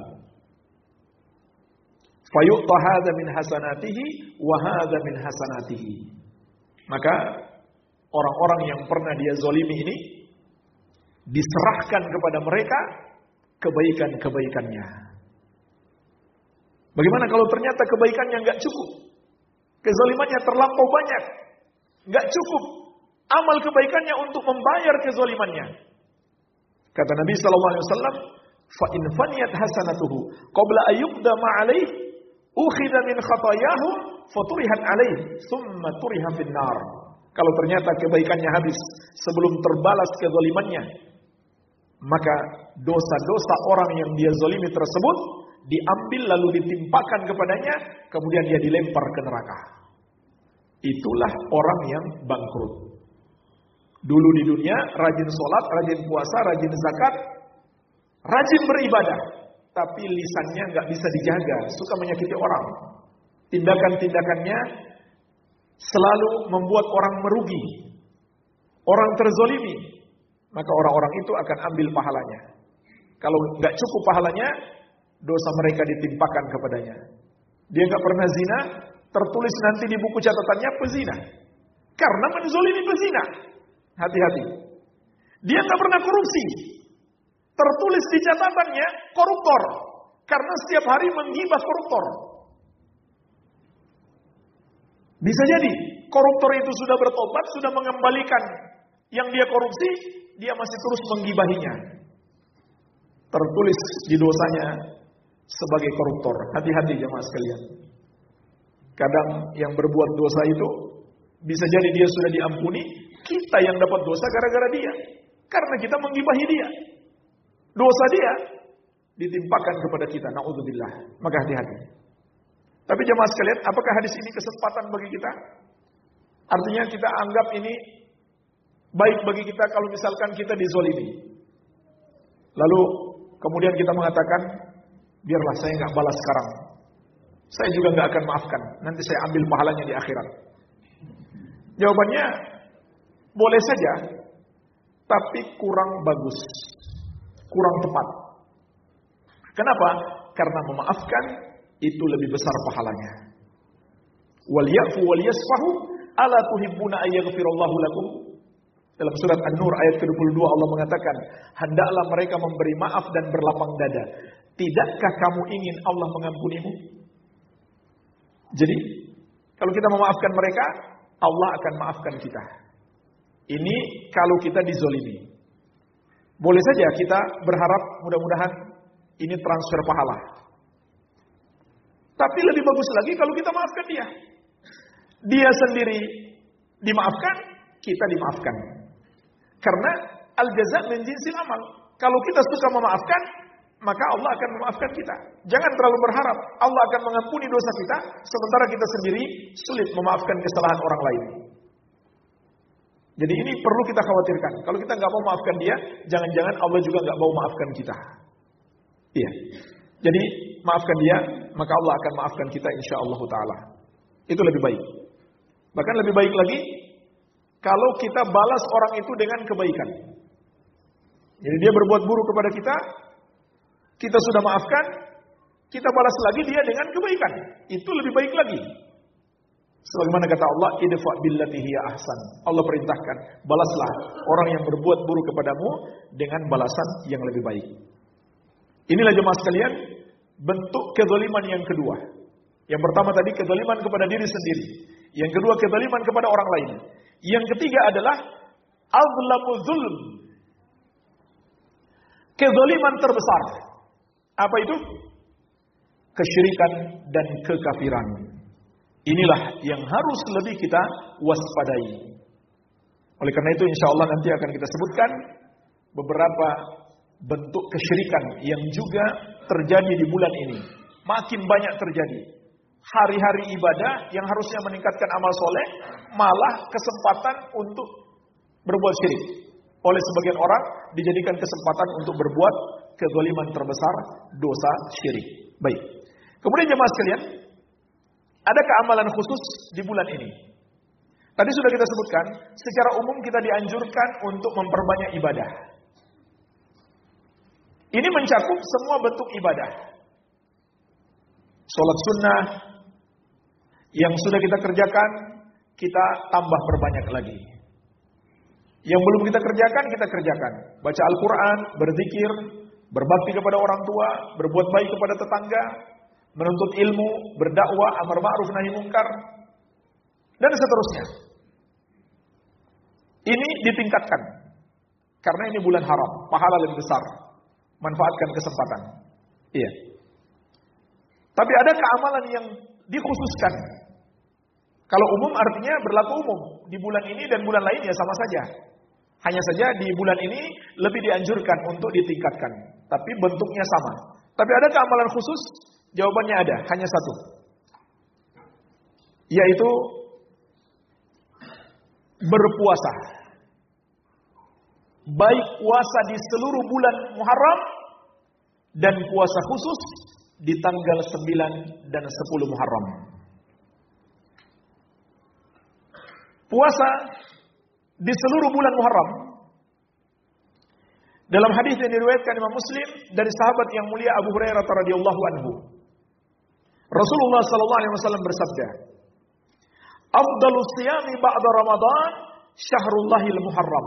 Fayu'ta hadza min hasanatihi wa hadza min hasanatihi. Maka orang-orang yang pernah dia zalimi ini diserahkan kepada mereka kebaikan-kebaikannya. Bagaimana kalau ternyata kebaikannya enggak cukup? Kezalimannya terlampau banyak. Enggak cukup amal kebaikannya untuk membayar kezalimannya. Kata Nabi sallallahu alaihi wasallam, "Fa in faniyat hasanatuhu qabla ayyuqda ma alaihi, ukhidha min khatayahum faturihat alaihi, thumma turiha fin nar." Kalau ternyata kebaikannya habis sebelum terbalas kezalimannya, maka dosa-dosa orang yang dia zalimi tersebut diambil lalu ditimpakan kepadanya, kemudian dia dilempar ke neraka. Itulah orang yang bangkrut. Dulu di dunia rajin sholat, rajin puasa, rajin zakat, rajin beribadah, tapi lisannya nggak bisa dijaga, suka menyakiti orang. Tindakan-tindakannya selalu membuat orang merugi, orang terzolimi. Maka orang-orang itu akan ambil pahalanya. Kalau nggak cukup pahalanya, dosa mereka ditimpakan kepadanya. Dia nggak pernah zina, tertulis nanti di buku catatannya pezina, karena menzolimi pezina. Hati-hati. Dia nggak pernah korupsi, tertulis di catatannya koruptor, karena setiap hari menggibah koruptor. Bisa jadi koruptor itu sudah bertobat, sudah mengembalikan yang dia korupsi, dia masih terus menggibahinya. Tertulis di dosanya sebagai koruptor. Hati-hati jemaah sekalian. Kadang yang berbuat dosa itu bisa jadi dia sudah diampuni, kita yang dapat dosa gara-gara dia. Karena kita menggibahi dia. Dosa dia ditimpakan kepada kita. Na'udzubillah. Maka hati-hati. Tapi jemaah sekalian, apakah hadis ini kesempatan bagi kita? Artinya kita anggap ini baik bagi kita kalau misalkan kita dizolimi. Lalu kemudian kita mengatakan, biarlah saya nggak balas sekarang. Saya juga nggak akan maafkan. Nanti saya ambil pahalanya di akhirat. Jawabannya, boleh saja, tapi kurang bagus, kurang tepat. Kenapa? Karena memaafkan itu lebih besar pahalanya. Wal ya'fu wal yasfahu ala tuhibbuna ayyaghfirallahu lakum. Dalam surat An-Nur ayat ke dua puluh dua Allah mengatakan, hendaklah mereka memberi maaf dan berlapang dada. Tidakkah kamu ingin Allah mengampunimu? Jadi, kalau kita memaafkan mereka, Allah akan maafkan kita. Ini kalau kita dizolimi. Boleh saja kita berharap mudah-mudahan ini transfer pahala. Tapi lebih bagus lagi kalau kita maafkan dia. Dia sendiri dimaafkan, kita dimaafkan. Karena al-jaza' min jinsil amal. Kalau kita suka memaafkan, maka Allah akan memaafkan kita. Jangan terlalu berharap Allah akan mengampuni dosa kita, sementara kita sendiri sulit memaafkan kesalahan orang lain. Jadi ini perlu kita khawatirkan. Kalau kita nggak mau maafkan dia, jangan-jangan Allah juga nggak mau maafkan kita. Iya. Jadi maafkan dia, maka Allah akan maafkan kita insya Allah Taala. Itu lebih baik. Bahkan lebih baik lagi kalau kita balas orang itu dengan kebaikan. Jadi dia berbuat buruk kepada kita, kita sudah maafkan, kita balas lagi dia dengan kebaikan. Itu lebih baik lagi. Sebagaimana kata Allah, idfa billati hiya ahsan. Allah perintahkan, balaslah orang yang berbuat buruk kepadamu dengan balasan yang lebih baik. Inilah jemaah sekalian, bentuk kezaliman yang kedua. Yang pertama tadi kezaliman kepada diri sendiri. Yang kedua kezaliman kepada orang lain. Yang ketiga adalah azlamu zulm. Kezaliman terbesar. Apa itu? kesyirikan dan kekafiran. Inilah yang harus lebih kita waspadai. Oleh karena itu insya Allah nanti akan kita sebutkan beberapa bentuk kesyirikan yang juga terjadi di bulan ini. Makin banyak terjadi. Hari-hari ibadah yang harusnya meningkatkan amal soleh, malah kesempatan untuk berbuat syirik. Oleh sebagian orang dijadikan kesempatan untuk berbuat kezaliman terbesar, dosa syirik. Baik. Kemudian jemaah sekalian, ada keamalan khusus di bulan ini. Tadi sudah kita sebutkan, secara umum kita dianjurkan untuk memperbanyak ibadah. Ini mencakup semua bentuk ibadah. Sholat sunnah yang sudah kita kerjakan, kita tambah perbanyak lagi. Yang belum kita kerjakan, kita kerjakan. Baca Al-Quran, berzikir, berbakti kepada orang tua, berbuat baik kepada tetangga, menuntut ilmu, berdakwah, amar ma'ruf nahi munkar, dan seterusnya. Ini ditingkatkan. Karena ini bulan haram, pahala lebih besar. Manfaatkan kesempatan. Iya. Tapi ada keamalan yang dikhususkan. Kalau umum artinya berlaku umum. Di bulan ini dan bulan lain ya sama saja. Hanya saja di bulan ini lebih dianjurkan untuk ditingkatkan. Tapi bentuknya sama. Tapi ada keamalan khusus? Jawabannya ada, hanya satu. Yaitu berpuasa. Baik puasa di seluruh bulan Muharram dan puasa khusus di tanggal sembilan dan sepuluh Muharram. Puasa di seluruh bulan Muharram. Dalam hadis yang diriwayatkan Imam Muslim dari sahabat yang mulia Abu Hurairah radhiyallahu anhu. Rasulullah sallallahu alaihi wasallam bersabda, "Afdhalus shiyami ba'da Ramadan syahrullahil Muharram."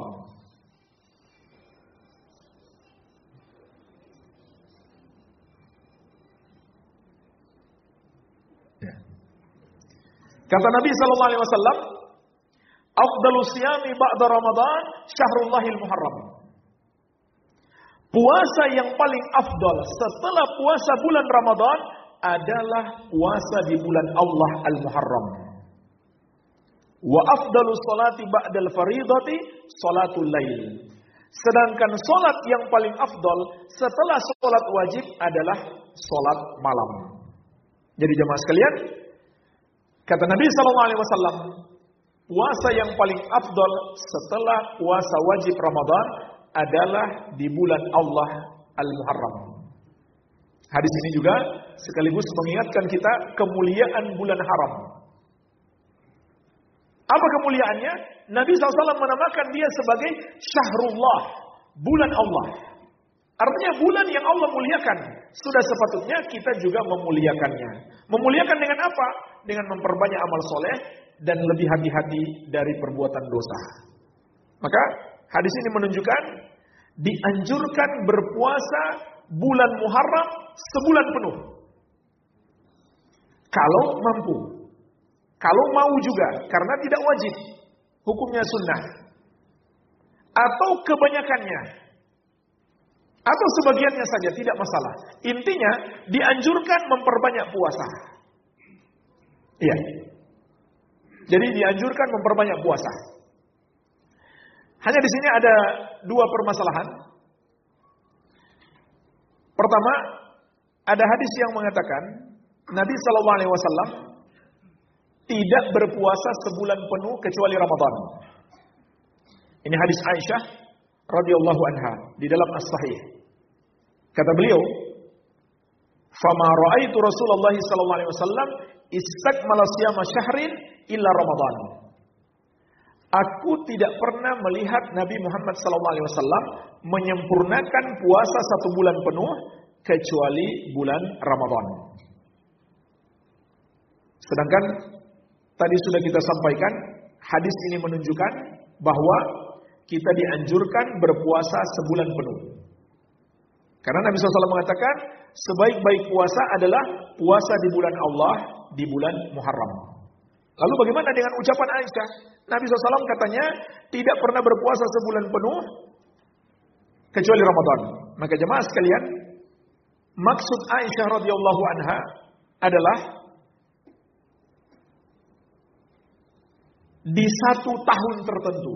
Kata Nabi sallallahu alaihi wasallam, "Afdhalus shiyami ba'da Ramadan syahrullahil Muharram." Puasa yang paling afdal setelah puasa bulan Ramadan adalah puasa di bulan Allah Al-Muharram. Wa afdalus salati ba'dal faridati salatul lail. Sedangkan salat yang paling afdal setelah salat wajib adalah salat malam. Jadi jemaah sekalian, kata Nabi sallallahu alaihi wasallam, puasa yang paling afdal setelah puasa wajib Ramadan adalah di bulan Allah Al-Muharram. Hadis ini juga sekaligus mengingatkan kita kemuliaan bulan haram. Apa kemuliaannya? Nabi shallallahu alaihi wasallam menamakan dia sebagai Syahrullah, bulan Allah. Artinya bulan yang Allah muliakan. Sudah sepatutnya kita juga memuliakannya. Memuliakan dengan apa? Dengan memperbanyak amal soleh dan lebih hati-hati dari perbuatan dosa. Maka hadis ini menunjukkan dianjurkan berpuasa bulan Muharram sebulan penuh. Kalau mampu. Kalau mau juga, karena tidak wajib. Hukumnya sunnah. Atau kebanyakannya. Atau sebagiannya saja, tidak masalah. Intinya, dianjurkan memperbanyak puasa. Iya. Jadi dianjurkan memperbanyak puasa. Hanya di sini ada dua permasalahan. Pertama, ada hadis yang mengatakan Nabi Shallallahu Alaihi Wasallam tidak berpuasa sebulan penuh kecuali Ramadan. Ini hadis Aisyah radhiyallahu anha di dalam As-Sahih. Kata beliau, "Fama ra'aitu Rasulullah sallallahu alaihi wasallam istakmala siyama syahrin illa Ramadan." Aku tidak pernah melihat Nabi Muhammad sallallahu alaihi wasallam menyempurnakan puasa satu bulan penuh kecuali bulan Ramadan. Sedangkan tadi sudah kita sampaikan, hadis ini menunjukkan bahwa kita dianjurkan berpuasa sebulan penuh. Karena Nabi shallallahu alaihi wasallam mengatakan, sebaik-baik puasa adalah puasa di bulan Allah, di bulan Muharram. Lalu bagaimana dengan ucapan Aisyah? Nabi shallallahu alaihi wasallam katanya tidak pernah berpuasa sebulan penuh kecuali Ramadan. Maka jemaah sekalian, maksud Aisyah radhiyallahu anha adalah di satu tahun tertentu.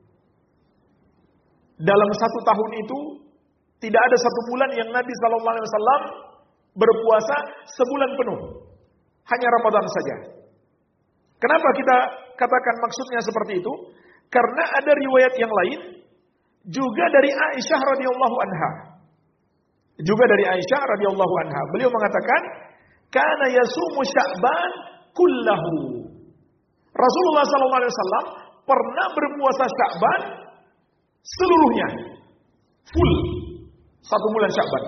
Dalam satu tahun itu tidak ada satu bulan yang Nabi Sallallahu Alaihi Wasallam berpuasa sebulan penuh, hanya Ramadan saja. Kenapa kita katakan maksudnya seperti itu? Karena ada riwayat yang lain juga dari Aisyah radhiyallahu anha. Juga dari Aisyah radhiyallahu anha, beliau mengatakan, "Kana yasumu Sya'ban kullahu." Rasulullah sallallahu alaihi wasallam pernah berpuasa Sya'ban seluruhnya, full satu bulan Sya'ban.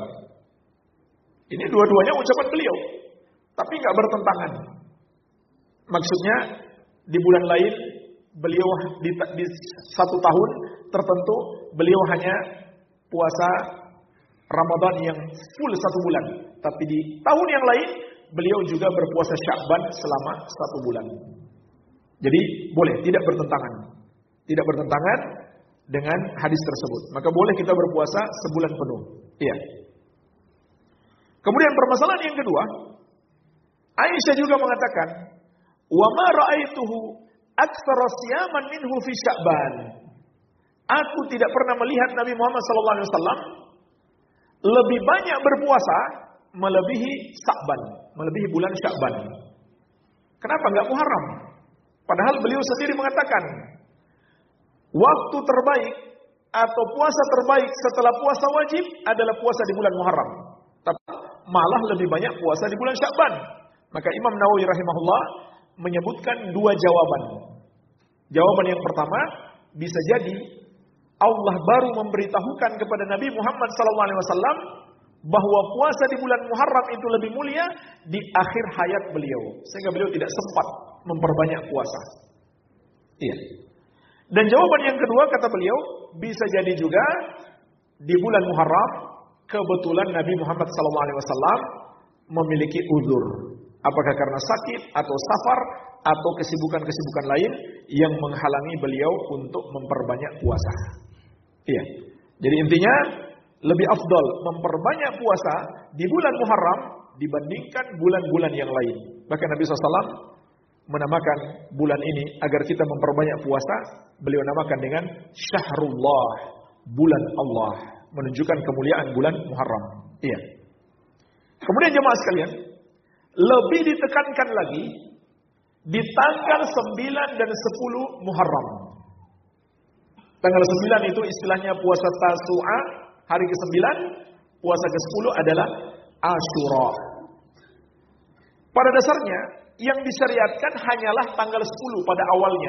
Ini dua-duanya ucapan beliau, tapi nggak bertentangan. Maksudnya di bulan lain beliau di, di satu tahun tertentu beliau hanya puasa Ramadan yang full satu bulan, tapi di tahun yang lain beliau juga berpuasa Sya'ban selama satu bulan. Jadi boleh, tidak bertentangan, tidak bertentangan dengan hadis tersebut. Maka boleh kita berpuasa sebulan penuh. Iya. Kemudian permasalahan yang kedua, Aisyah juga mengatakan, "Wa ma ra'aituhu aktsara siyaman minhu fi Sya'ban." Aku tidak pernah melihat Nabi Muhammad sallallahu alaihi wasallam lebih banyak berpuasa melebihi Sya'ban, melebihi bulan Sya'ban. Kenapa enggak Muharram? Padahal beliau sendiri mengatakan, waktu terbaik atau puasa terbaik setelah puasa wajib adalah puasa di bulan Muharram. Tapi malah lebih banyak puasa di bulan Sya'ban. Maka Imam Nawawi rahimahullah menyebutkan dua jawaban. Jawaban yang pertama, bisa jadi Allah baru memberitahukan kepada Nabi Muhammad sallallahu alaihi wasallam bahwa puasa di bulan Muharram itu lebih mulia di akhir hayat beliau, sehingga beliau tidak sempat memperbanyak puasa. Iya. Dan jawaban yang kedua kata beliau, bisa jadi juga di bulan Muharram kebetulan Nabi Muhammad sallallahu alaihi wasallam memiliki uzur, apakah karena sakit atau safar atau kesibukan-kesibukan lain yang menghalangi beliau untuk memperbanyak puasa. Iya. Jadi intinya lebih afdal memperbanyak puasa di bulan Muharram dibandingkan bulan-bulan yang lain. Bahkan Nabi shallallahu alaihi wasallam menamakan bulan ini agar kita memperbanyak puasa, beliau namakan dengan Syahrullah, bulan Allah, menunjukkan kemuliaan bulan Muharram. Iya. Kemudian jemaah sekalian, lebih ditekankan lagi di tanggal sembilan dan sepuluh Muharram. Tanggal sembilan itu istilahnya puasa Tasu'a, hari kesembilan, puasa kesepuluh adalah Asyura. Pada dasarnya yang disyariatkan hanyalah tanggal sepuluh pada awalnya.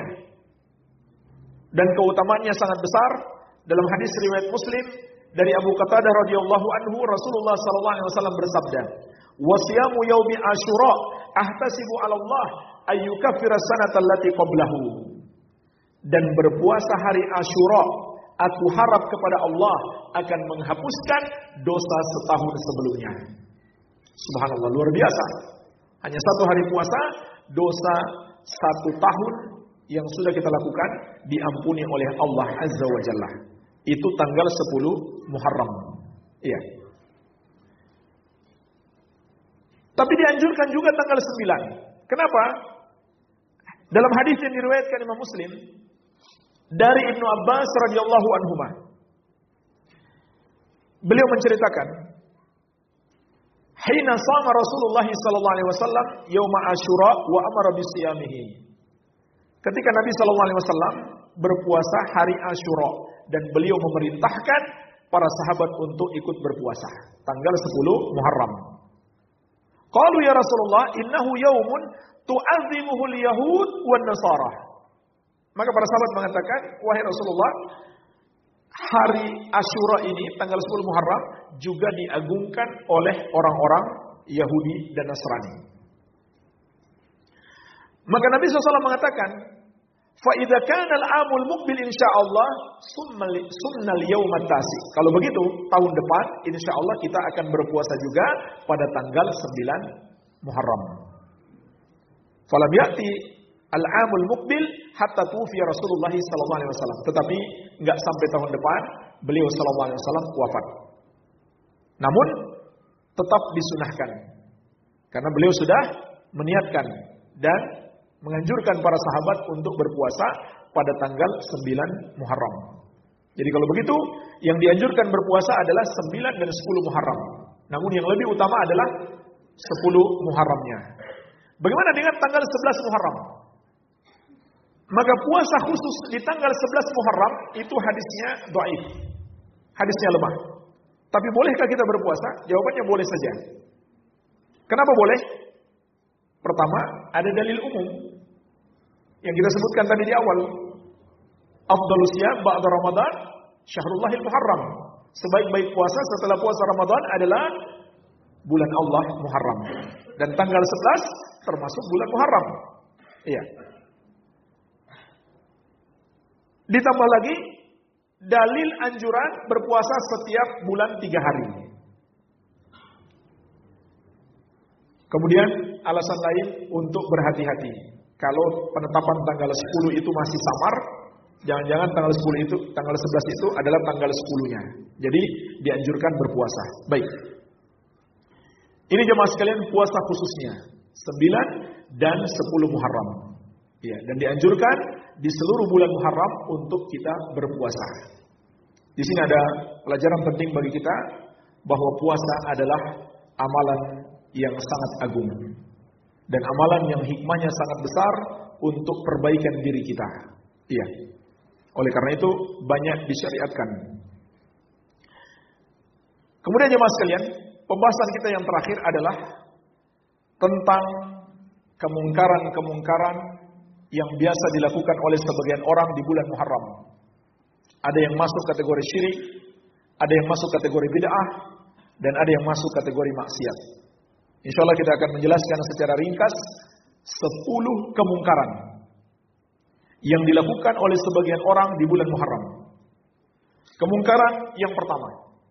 Dan keutamaannya sangat besar. Dalam hadis riwayat Muslim dari Abu Qatadah radhiyallahu anhu, Rasulullah sallallahu alaihi wasallam bersabda, "Wa siyamu yaumi Asyura ahtasibu 'ala Allah ay yukaffira sanata allati qablahu." Dan berpuasa hari Asyura, aku harap kepada Allah akan menghapuskan dosa setahun sebelumnya. Subhanallah, luar biasa. Hanya satu hari puasa, dosa satu tahun yang sudah kita lakukan diampuni oleh Allah Azza wa Jalla. Itu tanggal sepuluh Muharram. Iya. Tapi dianjurkan juga tanggal sembilan. Kenapa? Dalam hadis yang diriwayatkan Imam Muslim dari Ibnu Abbas radhiyallahu anhuma, beliau menceritakan, "Hina shama Rasulullah sallallahu alaihi wasallam yauma Asyura wa amara bisiyamihi." Ketika Nabi sallallahu alaihi wasallam berpuasa hari Asyura dan beliau memerintahkan para sahabat untuk ikut berpuasa tanggal sepuluh Muharram. Qalu ya Rasulullah, innahu yaumun tu'azzimuhu al-yahud wan nasara. Maka para sahabat mengatakan, wahai Rasulullah, hari Asyura ini tanggal sepuluh Muharram juga diagungkan oleh orang-orang Yahudi dan Nasrani. Maka Nabi shallallahu alaihi wasallam mengatakan, fa idza kana al-amul muqbil insyaallah sunnal yaum at-tasi. Kalau begitu, tahun depan insyaallah kita akan berpuasa juga pada tanggal sembilan Muharram. Falam ya'ti al-amul muqbil hatta tufiya Rasulullah sallallahu alaihi wasallam. Tetapi enggak sampai tahun depan beliau sallallahu alaihi wasallam wafat. Namun tetap disunahkan. Karena beliau sudah meniatkan dan menganjurkan para sahabat untuk berpuasa pada tanggal sembilan Muharram. Jadi kalau begitu, yang dianjurkan berpuasa adalah sembilan dan sepuluh Muharram. Namun yang lebih utama adalah sepuluh Muharramnya. Bagaimana dengan tanggal sebelas Muharram? Maka puasa khusus di tanggal sebelas Muharram itu hadisnya dhaif. Hadisnya lemah. Tapi bolehkah kita berpuasa? Jawabannya boleh saja. Kenapa boleh? Pertama, ada dalil umum yang kita sebutkan tadi di awal. Afdhalus siyam ba'da Ramadan Syahrullahil Muharram. Sebaik-baik puasa setelah puasa Ramadan adalah bulan Allah Muharram. Dan tanggal sebelas termasuk bulan Muharram. Iya. Ditambah lagi dalil anjuran berpuasa setiap bulan tiga hari. Kemudian alasan lain untuk berhati-hati. Kalau penetapan tanggal sepuluh itu masih samar, jangan-jangan tanggal sepuluh itu, tanggal sebelas itu adalah tanggal sepuluh-nya. Jadi dianjurkan berpuasa. Baik. Ini jemaah sekalian puasa khususnya sembilan dan sepuluh Muharram. Ya, dan dianjurkan di seluruh bulan Muharram untuk kita berpuasa. Di sini ada pelajaran penting bagi kita bahwa puasa adalah amalan yang sangat agung dan amalan yang hikmahnya sangat besar untuk perbaikan diri kita. Iya. Oleh karena itu banyak disyariatkan. Kemudian jemaah sekalian, pembahasan kita yang terakhir adalah tentang kemungkaran-kemungkaran yang biasa dilakukan oleh sebagian orang di bulan Muharram. Ada yang masuk kategori syirik, ada yang masuk kategori bid'ah, dan ada yang masuk kategori maksiat. Insyaallah kita akan menjelaskan secara ringkas sepuluh kemungkaran yang dilakukan oleh sebagian orang di bulan Muharram. Kemungkaran yang pertama,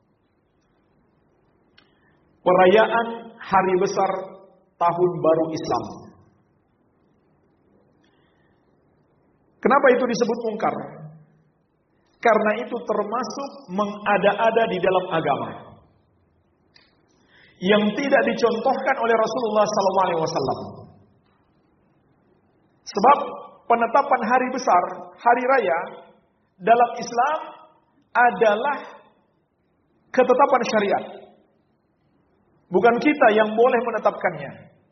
perayaan hari besar tahun baru Islam. Kenapa itu disebut mungkar? Karena itu termasuk mengada-ada di dalam agama yang tidak dicontohkan oleh Rasulullah sallallahu alaihi wasallam. Sebab penetapan hari besar, hari raya dalam Islam adalah ketetapan syariat. Bukan kita yang boleh menetapkannya.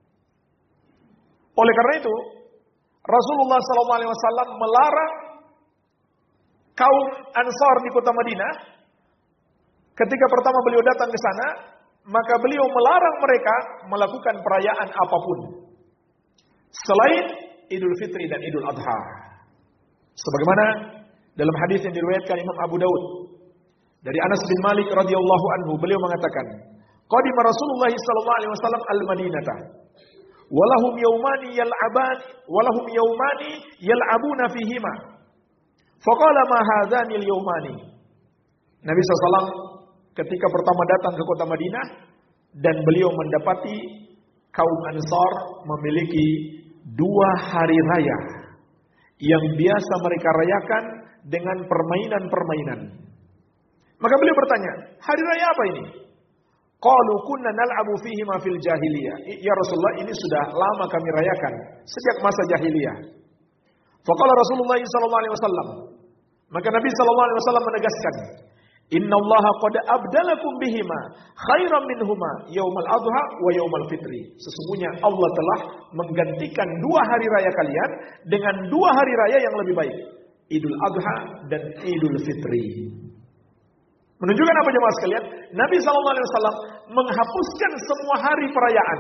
Oleh karena itu, Rasulullah sallallahu alaihi wasallam melarang kaum Ansar di kota Madinah. Ketika pertama beliau datang ke sana, maka beliau melarang mereka melakukan perayaan apapun selain Idul Fitri dan Idul Adha. Sebagaimana dalam hadis yang diriwayatkan Imam Abu Daud dari Anas bin Malik radhiyallahu anhu, beliau mengatakan, qadima Rasulullah sallallahu alaihi wasallam al-Madinata walahum yawmani yal'aban walahum yawmani yal'abuna fihima. Faqala ma hadzani al-yawmani. Nabi sallallahu alaihi wasallam ketika pertama datang ke kota Madinah dan beliau mendapati kaum Ansar memiliki dua hari raya yang biasa mereka rayakan dengan permainan-permainan. Maka beliau bertanya, hari raya apa ini? Qalu kunna nal'abu fihi ma fil jahiliyah. Ya Rasulullah, ini sudah lama kami rayakan sejak masa jahiliyah. Faqala Rasulullah sallallahu alaihi wasallam. Maka Nabi sallallahu alaihi wasallam menegaskan, innallaha qad abdalakum bihima khairan minhuma yaumal adha wa yaumal fitri. Sesungguhnya Allah telah menggantikan dua hari raya kalian dengan dua hari raya yang lebih baik, Idul Adha dan Idul Fitri. Menunjukkan apa jemaah sekalian? Nabi sallallahu alaihi wasallam menghapuskan semua hari perayaan.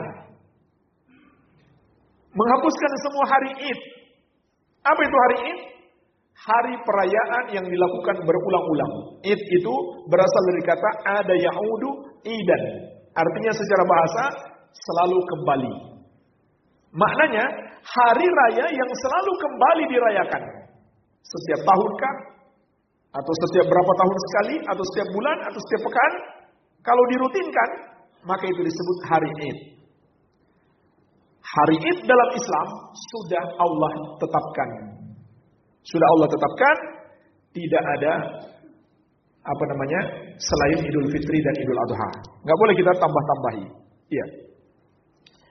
Menghapuskan semua hari Id. Apa itu hari Id? Hari perayaan yang dilakukan berulang-ulang. Id itu berasal dari kata ada ya'udu idan. Artinya secara bahasa selalu kembali. Maknanya hari raya yang selalu kembali dirayakan. Setiap tahunkah? Atau setiap berapa tahun sekali? Atau setiap bulan? Atau setiap pekan? Kalau dirutinkan, maka itu disebut hari Id. Hari Id dalam Islam sudah Allah tetapkan. Sudah Allah tetapkan, tidak ada apa namanya selain Idul Fitri dan Idul Adha. Nggak boleh kita tambah-tambahi. Iya.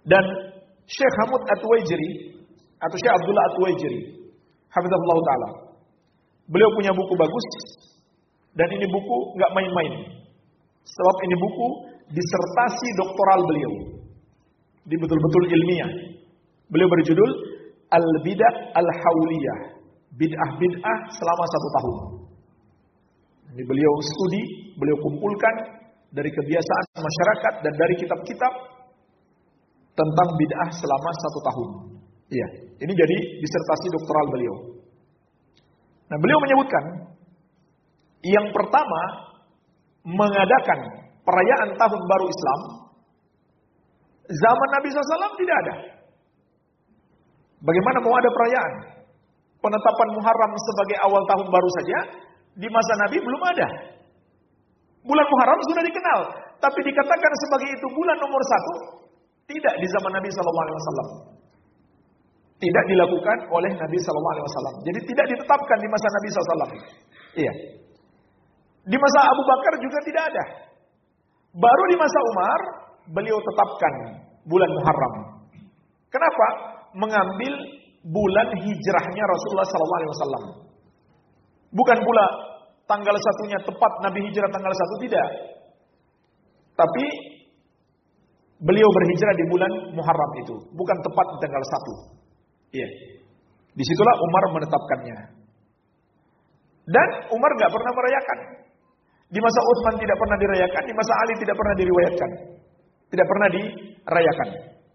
Dan Syekh Hamud At-Tuwaijiri atau Syekh Abdullah At-Tuwaijiri, hafizahullah taala. Beliau punya buku bagus dan ini buku nggak main-main. Sebab ini buku disertasi doktoral beliau. Di betul-betul ilmiah. Beliau berjudul Al-Bidah Al-Hawliyah. Bid'ah-bid'ah selama satu tahun. Ini beliau studi, beliau kumpulkan dari kebiasaan masyarakat dan dari kitab-kitab tentang bid'ah selama satu tahun. Iya, ini jadi disertasi doktoral beliau. Nah, beliau menyebutkan yang pertama mengadakan perayaan tahun baru Islam zaman Nabi shallallahu alaihi wasallam tidak ada. Bagaimana mau ada perayaan? Penetapan Muharram sebagai awal tahun baru saja di masa Nabi belum ada. Bulan Muharram sudah dikenal, tapi dikatakan sebagai itu bulan nomor satu tidak di zaman Nabi shallallahu alaihi wasallam. Tidak dilakukan oleh Nabi shallallahu alaihi wasallam. Jadi tidak ditetapkan di masa Nabi shallallahu alaihi wasallam. Iya. Di masa Abu Bakar juga tidak ada. Baru di masa Umar beliau tetapkan bulan Muharram. Kenapa? Mengambil bulan hijrahnya Rasulullah shallallahu alaihi wasallam. Bukan pula tanggal satunya tepat Nabi hijrah tanggal satu, tidak. Tapi beliau berhijrah di bulan Muharram itu, bukan tepat di tanggal satu. Iya. Disitulah Umar menetapkannya. Dan Umar gak pernah merayakan. Di masa Utsman tidak pernah dirayakan, di masa Ali tidak pernah diriwayatkan. Tidak pernah dirayakan.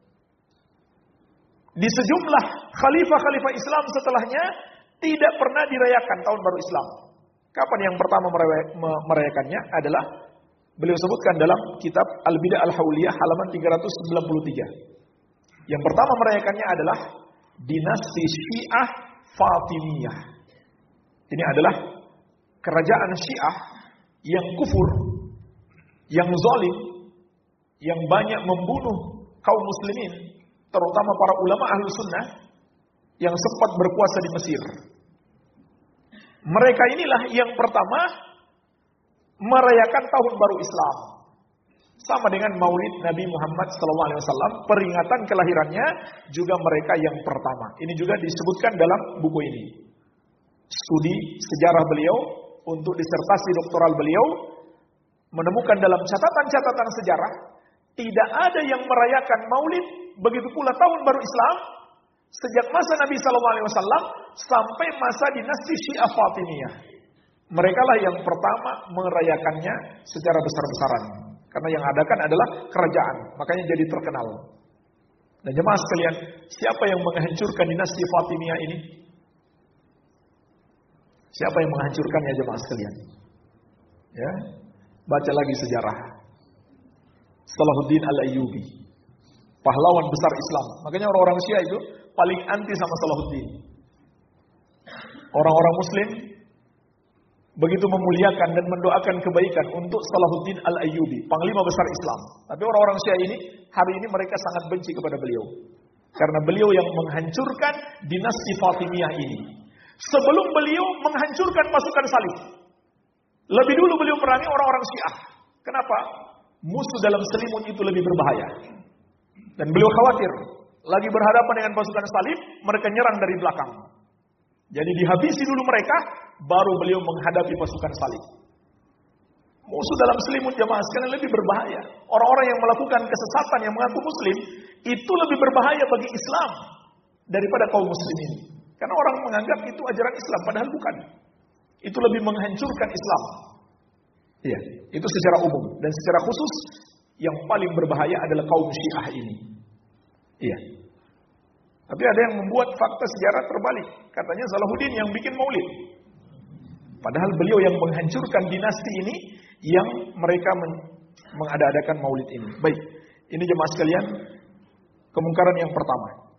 Di sejumlah khalifah-khalifah Islam setelahnya tidak pernah dirayakan tahun baru Islam. Kapan yang pertama merayakannya adalah beliau sebutkan dalam kitab Al-Bidah Al-Hawliyah halaman tiga ratus sembilan puluh tiga. Yang pertama merayakannya adalah dinasti Syiah Fatimiyah. Ini adalah kerajaan Syiah yang kufur, yang zalim, yang banyak membunuh kaum muslimin, terutama para ulama ahlu sunnah yang sempat berkuasa di Mesir. Mereka inilah yang pertama merayakan tahun baru Islam. Sama dengan Maulid Nabi Muhammad shallallahu alaihi wasallam, peringatan kelahirannya juga mereka yang pertama. Ini juga disebutkan dalam buku ini. Studi sejarah beliau untuk disertasi doktoral beliau menemukan dalam catatan-catatan sejarah tidak ada yang merayakan Maulid, begitu pula tahun baru Islam sejak masa Nabi shallallahu alaihi wasallam sampai masa dinasti Syiah Fatimiyah. Mereka lah yang pertama merayakannya secara besar-besaran. Karena yang adakan adalah kerajaan, makanya jadi terkenal. Dan jemaah sekalian, siapa yang menghancurkan dinasti Fatimiyah ini? Siapa yang menghancurkannya jemaah sekalian? Ya, baca lagi sejarah. Salahuddin Al-Ayyubi, pahlawan besar Islam. Makanya orang-orang Syiah itu paling anti sama Salahuddin. Orang-orang Muslim begitu memuliakan dan mendoakan kebaikan untuk Salahuddin Al-Ayyubi, panglima besar Islam. Tapi orang-orang Syiah ini, hari ini mereka sangat benci kepada beliau. Karena beliau yang menghancurkan dinasti Fatimiyah ini. Sebelum beliau menghancurkan pasukan salib. Lebih dulu beliau perangi orang-orang Syiah. Kenapa? Musuh dalam selimut itu lebih berbahaya. Dan beliau khawatir, lagi berhadapan dengan pasukan salib, mereka nyerang dari belakang. Jadi dihabisi dulu mereka, baru beliau menghadapi pasukan salib. Musuh dalam selimut jamaah sekalian lebih berbahaya. Orang-orang yang melakukan kesesatan yang mengaku muslim, itu lebih berbahaya bagi Islam daripada kaum muslimin. Karena orang menganggap itu ajaran Islam, padahal bukan. Itu lebih menghancurkan Islam. Iya, itu secara umum. Dan secara khusus, yang paling berbahaya adalah kaum Syiah ini. Iya. Tapi ada yang membuat fakta sejarah terbalik. Katanya Salahuddin yang bikin maulid. Padahal beliau yang menghancurkan dinasti ini, yang mereka men- mengada-adakan maulid ini. Baik, ini jemaah sekalian, kemungkaran yang pertama.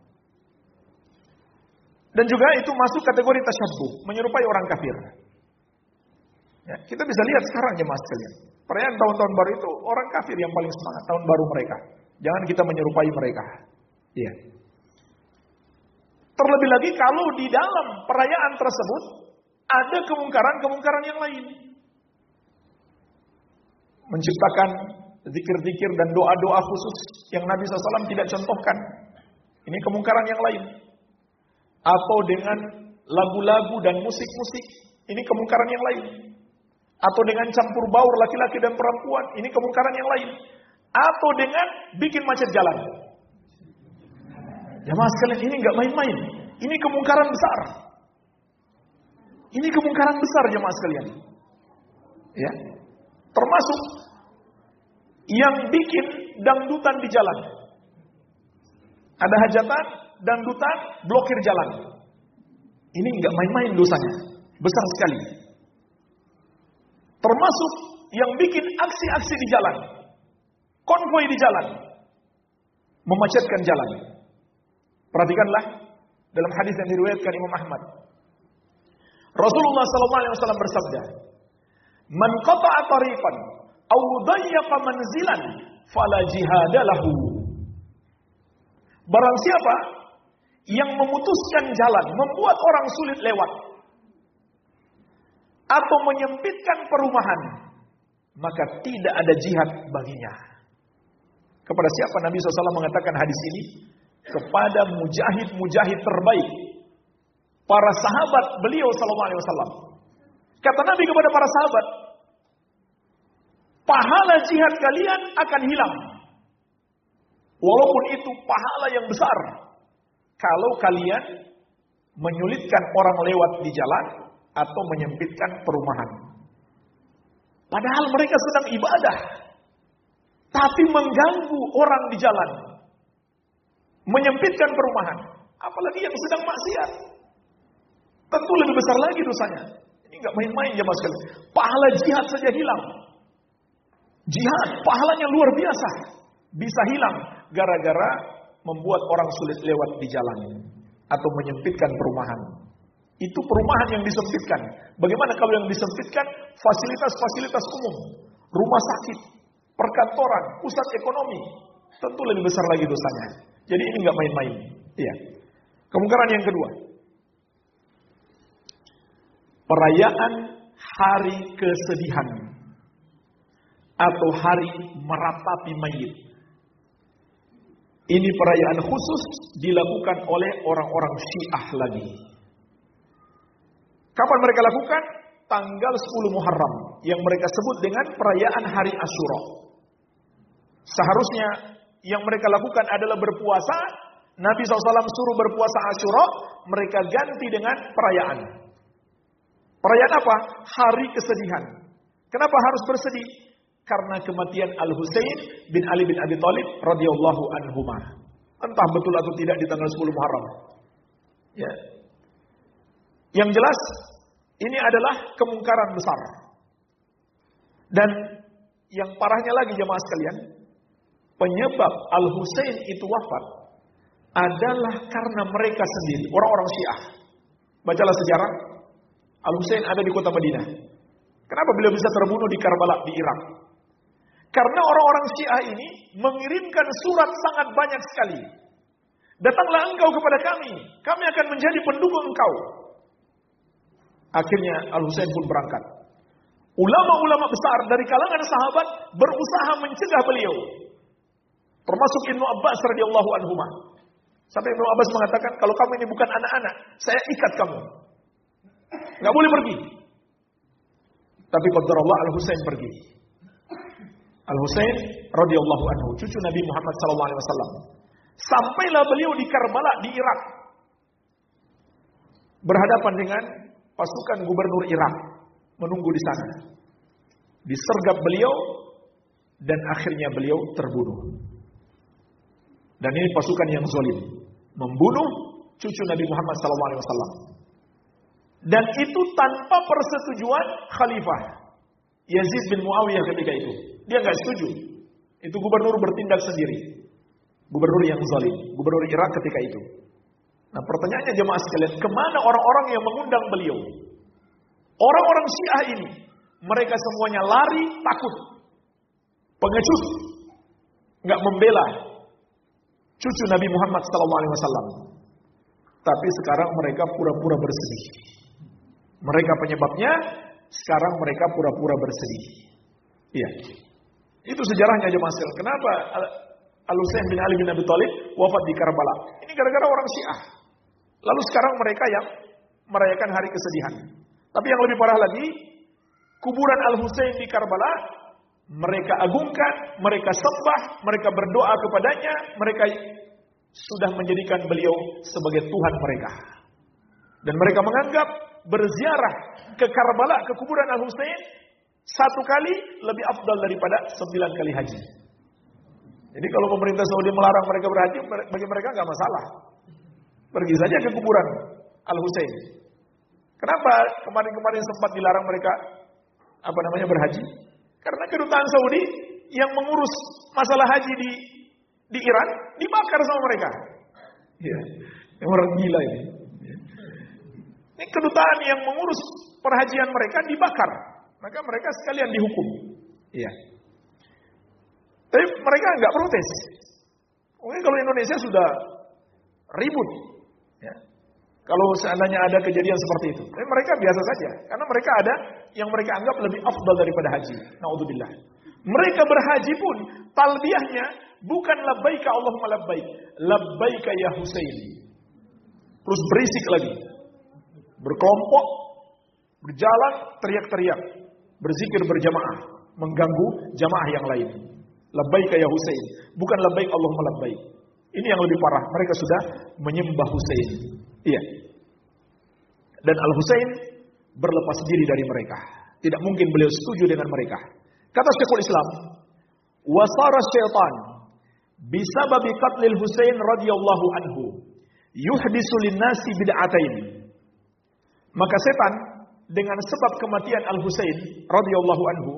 Dan juga itu masuk kategori tasyabbuh, menyerupai orang kafir. Ya, kita bisa lihat sekarang jemaah sekalian. Perayaan tahun-tahun baru itu, orang kafir yang paling semangat tahun baru mereka. Jangan kita menyerupai mereka. Iya. Terlebih lagi kalau di dalam perayaan tersebut ada kemungkaran-kemungkaran yang lain. Menciptakan zikir-zikir dan doa-doa khusus yang Nabi shallallahu alaihi wasallam tidak contohkan. Ini kemungkaran yang lain. Atau dengan lagu-lagu dan musik-musik, ini kemungkaran yang lain. Atau dengan campur baur laki-laki dan perempuan, ini kemungkaran yang lain. Atau dengan bikin macet jalan. Jamaah sekalian, ini enggak main-main. Ini kemungkaran besar. Ini kemungkaran besar jamaah sekalian. Ya. Termasuk yang bikin dangdutan di jalan. Ada hajatan, dangdutan, blokir jalan. Ini enggak main-main dosanya. Besar sekali. Termasuk yang bikin aksi-aksi di jalan. Konvoi di jalan. Memacetkan jalan. Perhatikanlah dalam hadis yang diriwayatkan Imam Ahmad. Rasulullah sallallahu alaihi wasallam bersabda, "Man qata'a tariqan aw dayyaqa manzilan fala jihada lahu." Barang siapa yang memutuskan jalan, membuat orang sulit lewat, atau menyempitkan perumahan, maka tidak ada jihad baginya. Kepada siapa Nabi shallallahu alaihi wasallam mengatakan hadis ini? Kepada mujahid-mujahid terbaik, para sahabat beliau sallallahu alaihi wasallam. Kata Nabi kepada para sahabat, pahala jihad kalian akan hilang. Walaupun itu pahala yang besar, kalau kalian menyulitkan orang lewat di jalan atau menyempitkan perumahan. Padahal mereka sedang ibadah, tapi mengganggu orang di jalan, menyempitkan perumahan, apalagi yang sedang maksiat, tentu lebih besar lagi dosanya. Ini enggak main-main jemaah sekalian. Pahala jihad saja hilang. Jihad pahalanya luar biasa, bisa hilang gara-gara membuat orang sulit lewat di jalan atau menyempitkan perumahan. Itu perumahan yang disempitkan. Bagaimana kalau yang disempitkan fasilitas-fasilitas umum, rumah sakit, perkantoran, pusat ekonomi, tentu lebih besar lagi dosanya. Jadi ini enggak main-main. Iya. Kemungkaran yang kedua, perayaan hari kesedihan atau hari meratapi mayit. Ini perayaan khusus dilakukan oleh orang-orang Syiah lagi. Kapan mereka lakukan? Tanggal sepuluh Muharram, yang mereka sebut dengan perayaan hari Asyura. Seharusnya yang mereka lakukan adalah berpuasa. Nabi shallallahu alaihi wasallam suruh berpuasa Asyura, mereka ganti dengan perayaan. Perayaan apa? Hari kesedihan. Kenapa harus bersedih? Karena kematian Al-Husain bin Ali bin Abi Thalib radhiyallahu anhuma. Entah betul atau tidak di tanggal sepuluh Muharram. Ya. Yang jelas, ini adalah kemungkaran besar. Dan yang parahnya lagi jemaah sekalian, penyebab Al-Husain itu wafat adalah karena mereka sendiri, orang-orang Syiah. Bacalah sejarah, Al-Husain ada di kota Madinah. Kenapa beliau bisa terbunuh di Karbala, di Irak? Karena orang-orang Syiah ini mengirimkan surat sangat banyak sekali. Datanglah engkau kepada kami, kami akan menjadi pendukung engkau. Akhirnya Al-Husain pun berangkat. Ulama-ulama besar dari kalangan sahabat berusaha mencegah beliau. Termasuk Ibnu Abbas radhiyallahu anhuma. Sampai Ibnu Abbas mengatakan, kalau kamu ini bukan anak-anak, saya ikat kamu. Enggak boleh pergi. Tapi qadarullah Al-Husain pergi. Al-Husain radhiyallahu anhu, cucu Nabi Muhammad sallallahu alaihi wasallam. Sampailah beliau di Karbala di Irak. Berhadapan dengan pasukan gubernur Irak, menunggu di sana. Disergap beliau dan akhirnya beliau terbunuh. Dan ini pasukan yang zalim, membunuh cucu Nabi Muhammad sallallahu alaihi wasallam. Dan itu tanpa persetujuan khalifah Yazid bin Muawiyah ketika itu. Dia enggak setuju. Itu gubernur bertindak sendiri. Gubernur yang zalim, gubernur Irak ketika itu. Nah, pertanyaannya jemaah sekalian, kemana orang-orang yang mengundang beliau? Orang-orang Syiah ini, mereka semuanya lari, takut, pengecut, nggak membela cucu Nabi Muhammad sallallahu alaihi wasallam. Tapi sekarang mereka pura-pura bersedih. Mereka penyebabnya, sekarang mereka pura-pura bersedih. Iya. Itu sejarahnya aja Mas. Kenapa Al-Husain bin Ali bin Abi Thalib wafat di Karbala? Ini gara-gara orang Syiah. Lalu sekarang mereka yang merayakan hari kesedihan. Tapi yang lebih parah lagi, kuburan Al-Husain di Karbala mereka agungkan, mereka sembah, mereka berdoa kepadanya, mereka sudah menjadikan beliau sebagai Tuhan mereka. Dan mereka menganggap berziarah ke Karbala, ke kuburan Al-Husain, satu kali lebih afdal daripada sembilan kali haji. Jadi kalau pemerintah Saudi melarang mereka berhaji, bagi mereka nggak masalah. Pergi saja ke kuburan Al-Husain. Kenapa kemarin-kemarin sempat dilarang mereka apa namanya berhaji? Karena kedutaan Saudi yang mengurus masalah haji di di Iran dibakar sama mereka. Ya, yang orang gila ini. Ini kedutaan yang mengurus perhajian mereka dibakar. Maka mereka sekalian dihukum. Iya. Tapi mereka nggak protes. Mungkin kalau Indonesia sudah ribut. Ya. Kalau seandainya ada kejadian seperti itu. Tapi mereka biasa saja. Karena mereka ada yang mereka anggap lebih afdal daripada haji. Na'udzubillah. Mereka berhaji pun talbiyahnya bukan labbaika Allahumma labbaik. Labbaika ya Husain. Terus berisik lagi. Berkelompok, berjalan, teriak-teriak. Berzikir berjamaah. Mengganggu jamaah yang lain. Labbaika ya Husain. Bukan labbaik Allahumma labbaik. Ini yang lebih parah. Mereka sudah menyembah Husain. Iya. Dan Al-Husain berlepas diri dari mereka. Tidak mungkin beliau setuju dengan mereka. Kata Syekhul Islam, wasara syaitan bisababi qatlil Husain radhiyallahu anhu yuhdisu linnasi bid'atain. Maka setan dengan sebab kematian Al-Husain radhiyallahu anhu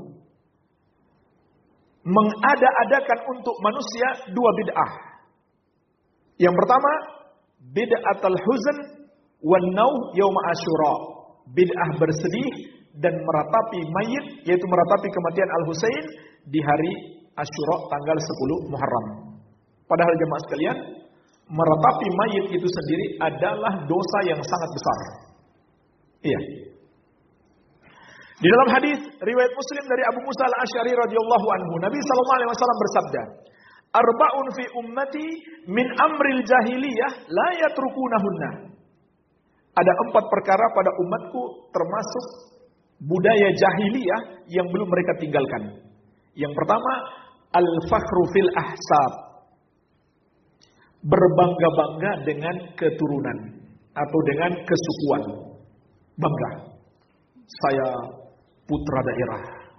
mengada-adakan untuk manusia dua bid'ah. Yang pertama, bid'atul huzn wan nauh yaum Asyura. Bid'ah bersedih dan meratapi mayit, yaitu meratapi kematian Al-Husain di hari Asyura tanggal sepuluh Muharram. Padahal jemaah sekalian, meratapi mayit itu sendiri adalah dosa yang sangat besar. Iya. Di dalam hadis riwayat Muslim dari Abu Musa Al-Asy'ari radhiyallahu anhu, Nabi sallallahu alaihi wasallam bersabda, "Arba'un fi ummati min amril jahiliyah la yatrukunahunna." Ada empat perkara pada umatku termasuk budaya jahiliyah yang belum mereka tinggalkan. Yang pertama, al-fakhru fil ahsab. Berbangga-bangga dengan keturunan atau dengan kesukuan. Bangga. Saya putra daerah.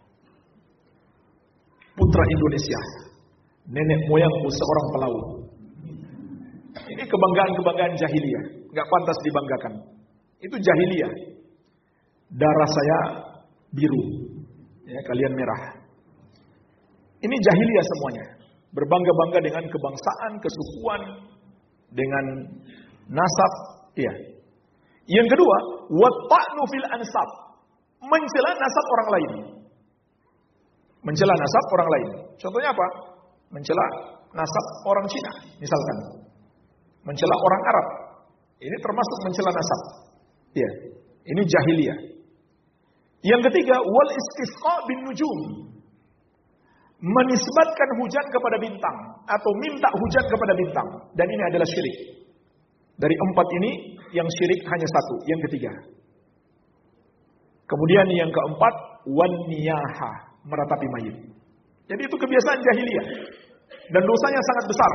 Putra Indonesia. Nenek moyangku seorang pelaut. Ini kebanggaan-kebanggaan jahiliyah. Gak pantas dibanggakan. Itu jahiliyah. Darah saya biru. Ya, kalian merah. Ini jahiliyah semuanya. Berbangga-bangga dengan kebangsaan, kesukuan, dengan nasab. Ya. Yang kedua, watta'nu fil ansab. Mencela nasab orang lain. Mencela nasab orang lain. Contohnya apa? Mencela nasab orang Cina, misalkan. Mencela orang Arab. Ini termasuk mencela nasab. Ya. Ini jahiliyah. Yang ketiga, wal istisqa bin nujum. Menisbatkan hujan kepada bintang atau minta hujan kepada bintang, dan ini adalah syirik. Dari empat ini yang syirik hanya satu, yang ketiga. Kemudian yang keempat, wan niyaha, meratapi mayit. Jadi itu kebiasaan jahiliyah dan dosanya sangat besar.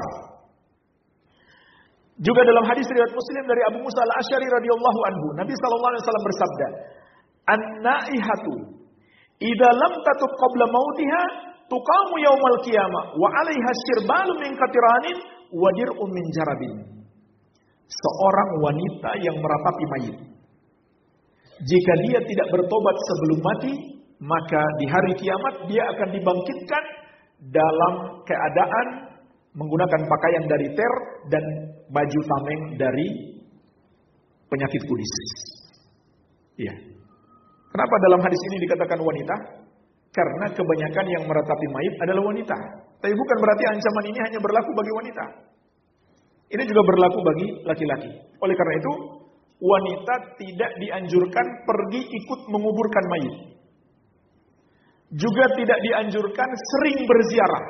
Juga dalam hadis riwayat Muslim dari Abu Musa Al-Asy'ari radhiyallahu anhu, Nabi sallallahu alaihi wasallam bersabda, "An-naihatu idza lam tatub qabla mautiha tuqamu yaumal qiyamah wa 'alaiha sirbalun min qatiranin wa dir'un min jarabin." Seorang wanita yang meratapi mayit, jika dia tidak bertobat sebelum mati, maka di hari kiamat dia akan dibangkitkan dalam keadaan menggunakan pakaian dari ter dan baju tameng dari penyakit kulis. Iya. Kenapa dalam hadis ini dikatakan wanita? Karena kebanyakan yang meratapi mayit adalah wanita. Tapi bukan berarti ancaman ini hanya berlaku bagi wanita. Ini juga berlaku bagi laki-laki. Oleh karena itu, wanita tidak dianjurkan pergi ikut menguburkan mayit. Juga tidak dianjurkan sering berziarah.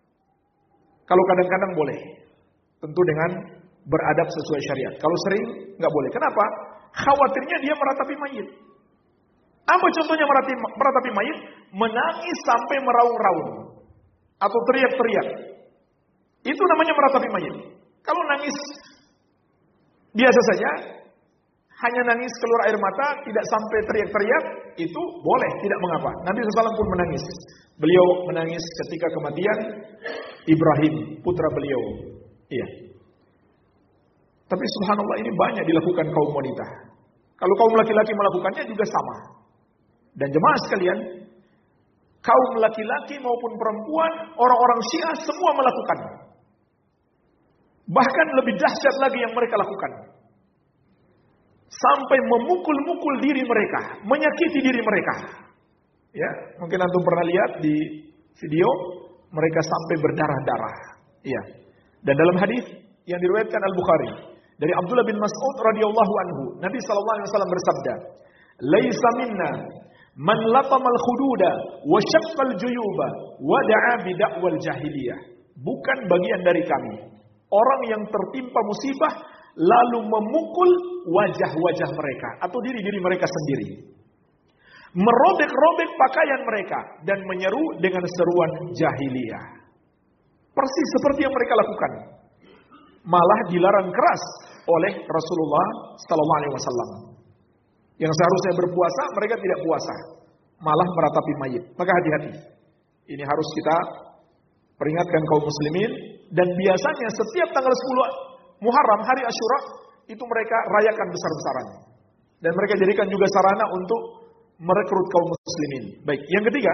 Kalau kadang-kadang boleh. Tentu dengan beradab sesuai syariat. Kalau sering, nggak boleh. Kenapa? Khawatirnya dia meratapi mayit. Apa contohnya meratapi, meratapi mayit? Menangis sampai meraung-raung. Atau teriak-teriak. Itu namanya meratapi mayit. Kalau nangis biasa saja, hanya nangis keluar air mata, tidak sampai teriak-teriak, itu boleh, tidak mengapa. Nabi shallallahu alaihi wasallam pun menangis. Beliau menangis ketika kematian Ibrahim, putra beliau. Iya. Tapi subhanallah, ini banyak dilakukan kaum wanita. Kalau kaum laki-laki melakukannya juga sama. Dan jemaah sekalian, kaum laki-laki maupun perempuan, orang-orang Syiah semua melakukan. Bahkan lebih dahsyat lagi yang mereka lakukan. Sampai memukul-mukul diri mereka, menyakiti diri mereka. Ya, mungkin antum pernah lihat di video, mereka sampai berdarah-darah. Iya. Dan dalam hadis yang diriwayatkan Al-Bukhari dari Abdullah bin Mas'ud radhiyallahu anhu, Nabi sallallahu alaihi wasallam bersabda, "Laisa minna man latamal khududa wa syaqqal juyuba wa da'a bi da'wal jahiliyah." Bukan bagian dari kami orang yang tertimpa musibah lalu memukul wajah-wajah mereka atau diri-diri mereka sendiri, merobek-robek pakaian mereka dan menyeru dengan seruan jahiliyah. Persis seperti yang mereka lakukan. Malah dilarang keras oleh Rasulullah sallallahu alaihi wasallam. Yang seharusnya berpuasa, mereka tidak puasa, malah meratapi mayit. Maka hati-hati. Ini harus kita peringatkan kaum muslimin. Dan biasanya setiap tanggal sepuluh Muharram, hari Asyura, itu mereka rayakan besar-besaran. Dan mereka jadikan juga sarana untuk merekrut kaum muslimin. Baik, yang ketiga,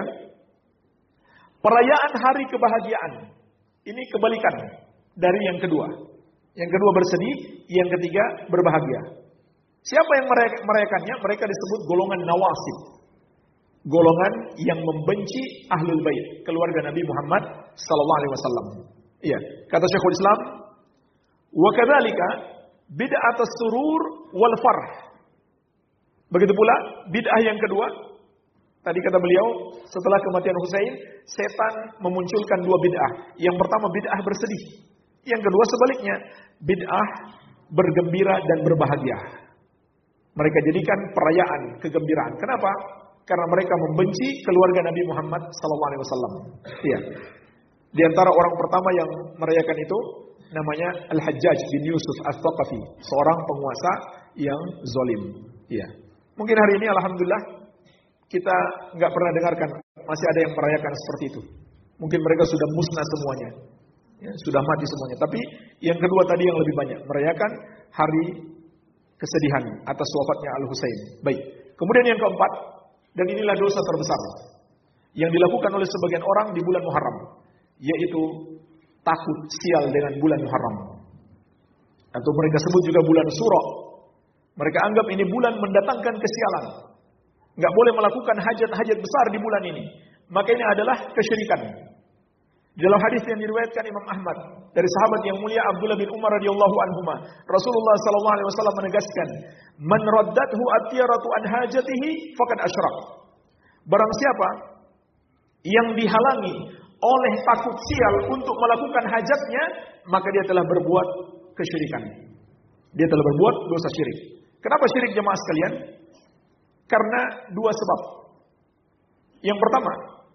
perayaan hari kebahagiaan. Ini kebalikan dari yang kedua. Yang kedua bersedih, yang ketiga berbahagia. Siapa yang merayakannya? Mereka disebut golongan nawasib. Golongan yang membenci Ahlul Bait, keluarga Nabi Muhammad sallallahu alaihi wasallam. Iya, kata Syekhul Islam, wa kadzalika bid'atus surur wal farh. Begitu pula bid'ah yang kedua. Tadi kata beliau, setelah kematian Husain, setan memunculkan dua bid'ah. Yang pertama bid'ah bersedih. Yang kedua sebaliknya, bid'ah bergembira dan berbahagia. Mereka jadikan perayaan kegembiraan. Kenapa? Karena mereka membenci keluarga Nabi Muhammad sallallahu alaihi wasallam. Iya. Di antara orang pertama yang merayakan itu namanya Al-Hajjaj bin Yusuf Al-Thaqafi, seorang penguasa yang zalim. Iya. Mungkin hari ini alhamdulillah kita nggak pernah dengarkan masih ada yang merayakan seperti itu. Mungkin mereka sudah musnah semuanya. Ya, sudah mati semuanya. Tapi yang kedua tadi yang lebih banyak merayakan hari kesedihan atas wafatnya Al-Husain. Baik. Kemudian yang keempat, dan inilah dosa terbesar yang dilakukan oleh sebagian orang di bulan Muharram, yaitu takut sial dengan bulan Muharram. Atau mereka sebut juga bulan Sura. Mereka anggap ini bulan mendatangkan kesialan. Enggak boleh melakukan hajat-hajat besar di bulan ini. Maka ini adalah kesyirikan. Di dalam hadis yang diriwayatkan Imam Ahmad dari sahabat yang mulia Abdullah bin Umar radhiyallahu anhuma, Rasulullah sallallahu alaihi wasallam menegaskan, "Man raddathu at-tiyaratu an hajatihi faqad asyrak." Barang siapa yang dihalangi oleh takut sial untuk melakukan hajatnya, maka dia telah berbuat kesyirikan. Dia telah berbuat dosa syirik. Kenapa syirik jemaah sekalian? Karena dua sebab. Yang pertama,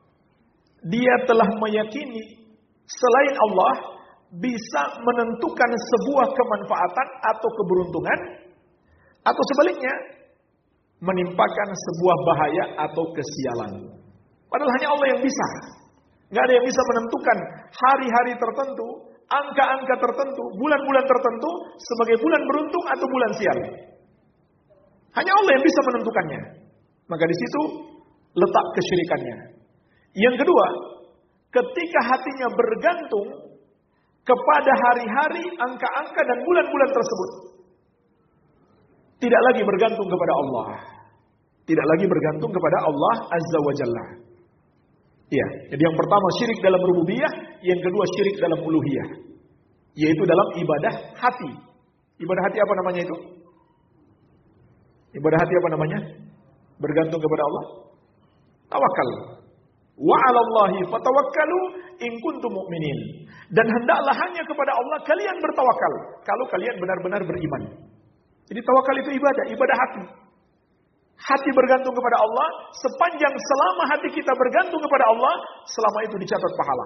dia telah meyakini selain Allah bisa menentukan sebuah kemanfaatan atau keberuntungan, atau sebaliknya menimpakan sebuah bahaya atau kesialan. Padahal hanya Allah yang bisa. Nggak ada yang bisa menentukan hari-hari tertentu, angka-angka tertentu, bulan-bulan tertentu sebagai bulan beruntung atau bulan sial. Hanya Allah yang bisa menentukannya. Maka di situ letak kesyirikannya. Yang kedua, ketika hatinya bergantung kepada hari-hari, angka-angka dan bulan-bulan tersebut, tidak lagi bergantung kepada Allah. Tidak lagi bergantung kepada Allah Azza wa Jalla. Ya, jadi yang pertama syirik dalam rububiyah, yang kedua syirik dalam uluhiyah, yaitu dalam ibadah hati. Ibadah hati apa namanya itu? Ibadah hati apa namanya? Bergantung kepada Allah. Tawakal. Wa 'alallahi fatawakkalu in kuntum mu'minin. Dan hendaklah hanya kepada Allah kalian bertawakal kalau kalian benar-benar beriman. Jadi tawakal itu ibadah, ibadah hati. Hati bergantung kepada Allah, sepanjang selama hati kita bergantung kepada Allah, selama itu dicatat pahala.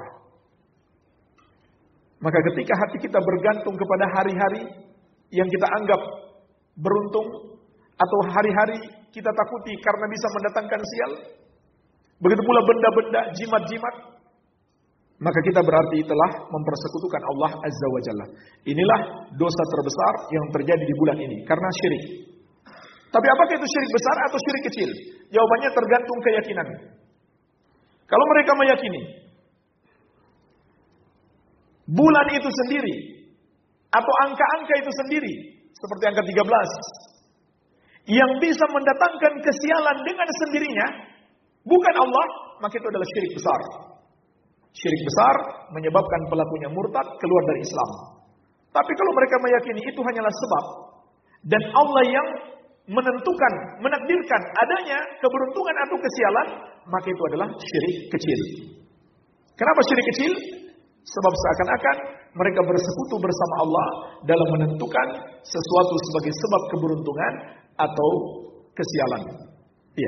Maka ketika hati kita bergantung kepada hari-hari yang kita anggap beruntung, atau hari-hari kita takuti karena bisa mendatangkan sial, begitu pula benda-benda, jimat-jimat, maka kita berarti telah mempersekutukan Allah Azza wa Jalla. Inilah dosa terbesar yang terjadi di bulan ini, karena syirik. Tapi apakah itu syirik besar atau syirik kecil? Jawabannya tergantung keyakinan. Kalau mereka meyakini bulan itu sendiri, atau angka-angka itu sendiri, seperti angka tiga belas, yang bisa mendatangkan kesialan dengan sendirinya, bukan Allah, maka itu adalah syirik besar. Syirik besar menyebabkan pelakunya murtad, keluar dari Islam. Tapi kalau mereka meyakini itu hanyalah sebab, dan Allah yang menentukan, menakdirkan adanya keberuntungan atau kesialan, maka itu adalah syirik kecil. Kenapa syirik kecil? Sebab seakan-akan mereka bersekutu bersama Allah dalam menentukan sesuatu sebagai sebab keberuntungan atau kesialan. Iya.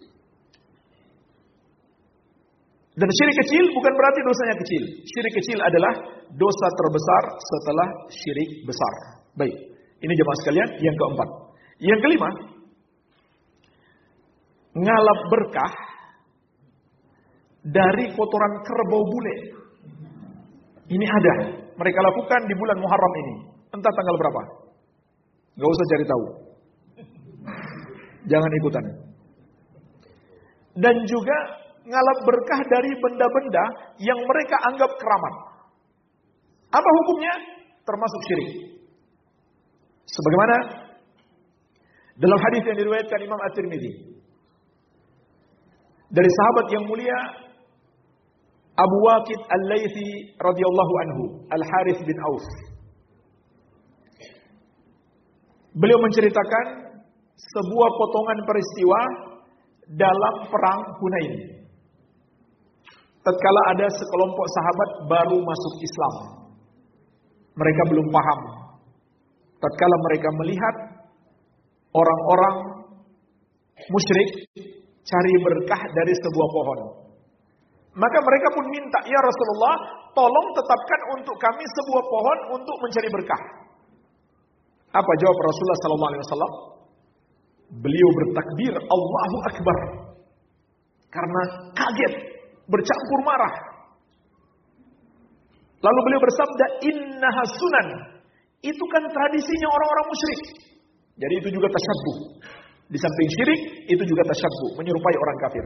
Dan syirik kecil bukan berarti dosanya kecil. Syirik kecil adalah dosa terbesar setelah syirik besar. Baik, ini jemaah sekalian yang keempat. Yang kelima, ngalap berkah dari kotoran kerbau bule. Ini ada, mereka lakukan di bulan Muharram ini. Entah tanggal berapa. Gak usah cari tahu. Jangan ikutan. Dan juga ngalap berkah dari benda-benda yang mereka anggap keramat. Apa hukumnya? Termasuk syirik. Sebagaimana dalam hadis yang diriwayatkan Imam At-Tirmidzi dari sahabat yang mulia Abu Waqid Al-Laythi radhiyallahu anhu, Al-Harith bin Auf. Beliau menceritakan sebuah potongan peristiwa dalam perang Hunain. Tatkala ada sekelompok sahabat baru masuk Islam. Mereka belum paham. Tatkala mereka melihat orang-orang musyrik cari berkah dari sebuah pohon, maka mereka pun minta, ya Rasulullah, tolong tetapkan untuk kami sebuah pohon untuk mencari berkah. Apa jawab Rasulullah sallallahu alaihi wasallam? Beliau bertakbir Allahu Akbar karena kaget, bercampur marah. Lalu beliau bersabda, innaha sunan. Itu kan tradisinya orang-orang musyrik. Jadi itu juga tasyabbuh. Di samping syirik, itu juga tasyabbuh, menyerupai orang kafir.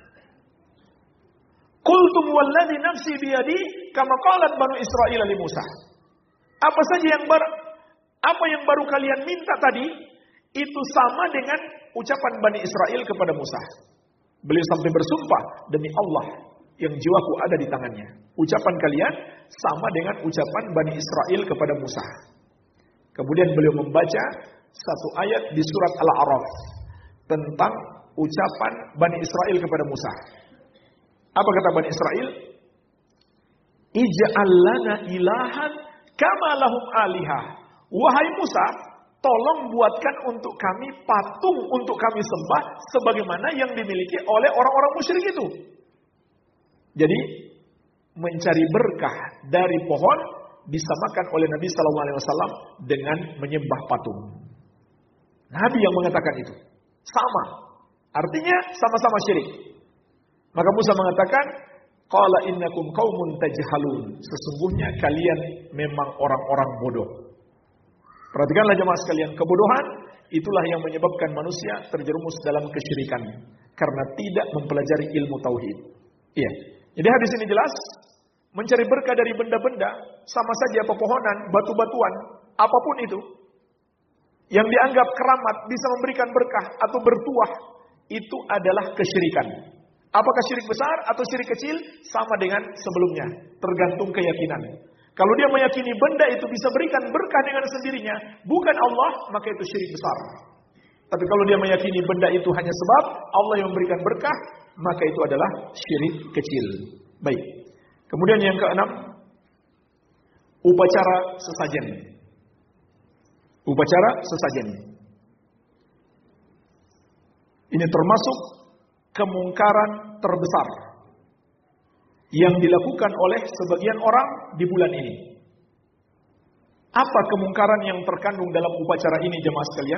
Qultum walladzi nafsi biyadi kama qalat Banu Israil li Musa. Apa saja yang baru, apa yang baru kalian minta tadi, itu sama dengan ucapan Bani Israel kepada Musa. Beliau sampai bersumpah, demi Allah yang jiwaku ada di tangannya, ucapan kalian sama dengan ucapan Bani Israel kepada Musa. Kemudian beliau membaca satu ayat di surat Al-A'raf tentang ucapan Bani Israel kepada Musa. Apa kata Bani Israel? Ij'al lana ilahan kama lahum alihah. Wahai Musa, tolong buatkan untuk kami patung untuk kami sembah sebagaimana yang dimiliki oleh orang-orang musyrik itu. Jadi mencari berkah dari pohon disamakan oleh Nabi sallallahu alaihi wasallam dengan menyembah patung. Nabi yang mengatakan itu. Sama. Artinya sama-sama syirik. Maka Musa mengatakan, qala innakum qaumun tajhalun. Sesungguhnya kalian memang orang-orang bodoh. Perhatikanlah jemaah sekalian, kebodohan itulah yang menyebabkan manusia terjerumus dalam kesyirikan karena tidak mempelajari ilmu tauhid. Iya. Jadi hadis ini jelas, mencari berkah dari benda-benda, sama saja pepohonan, batu-batuan, apapun itu yang dianggap keramat bisa memberikan berkah atau bertuah, itu adalah kesyirikan. Apakah syirik besar atau syirik kecil? Sama dengan sebelumnya, tergantung keyakinan. Kalau dia meyakini benda itu bisa berikan berkah dengan sendirinya, bukan Allah, maka itu syirik besar. Tapi kalau dia meyakini benda itu hanya sebab Allah yang memberikan berkah, maka itu adalah syirik kecil. Baik. Kemudian yang keenam, upacara sesajen. Upacara sesajen. Ini termasuk kemungkaran terbesar yang dilakukan oleh sebagian orang di bulan ini. Apa kemungkaran yang terkandung dalam upacara ini, jemaah sekalian?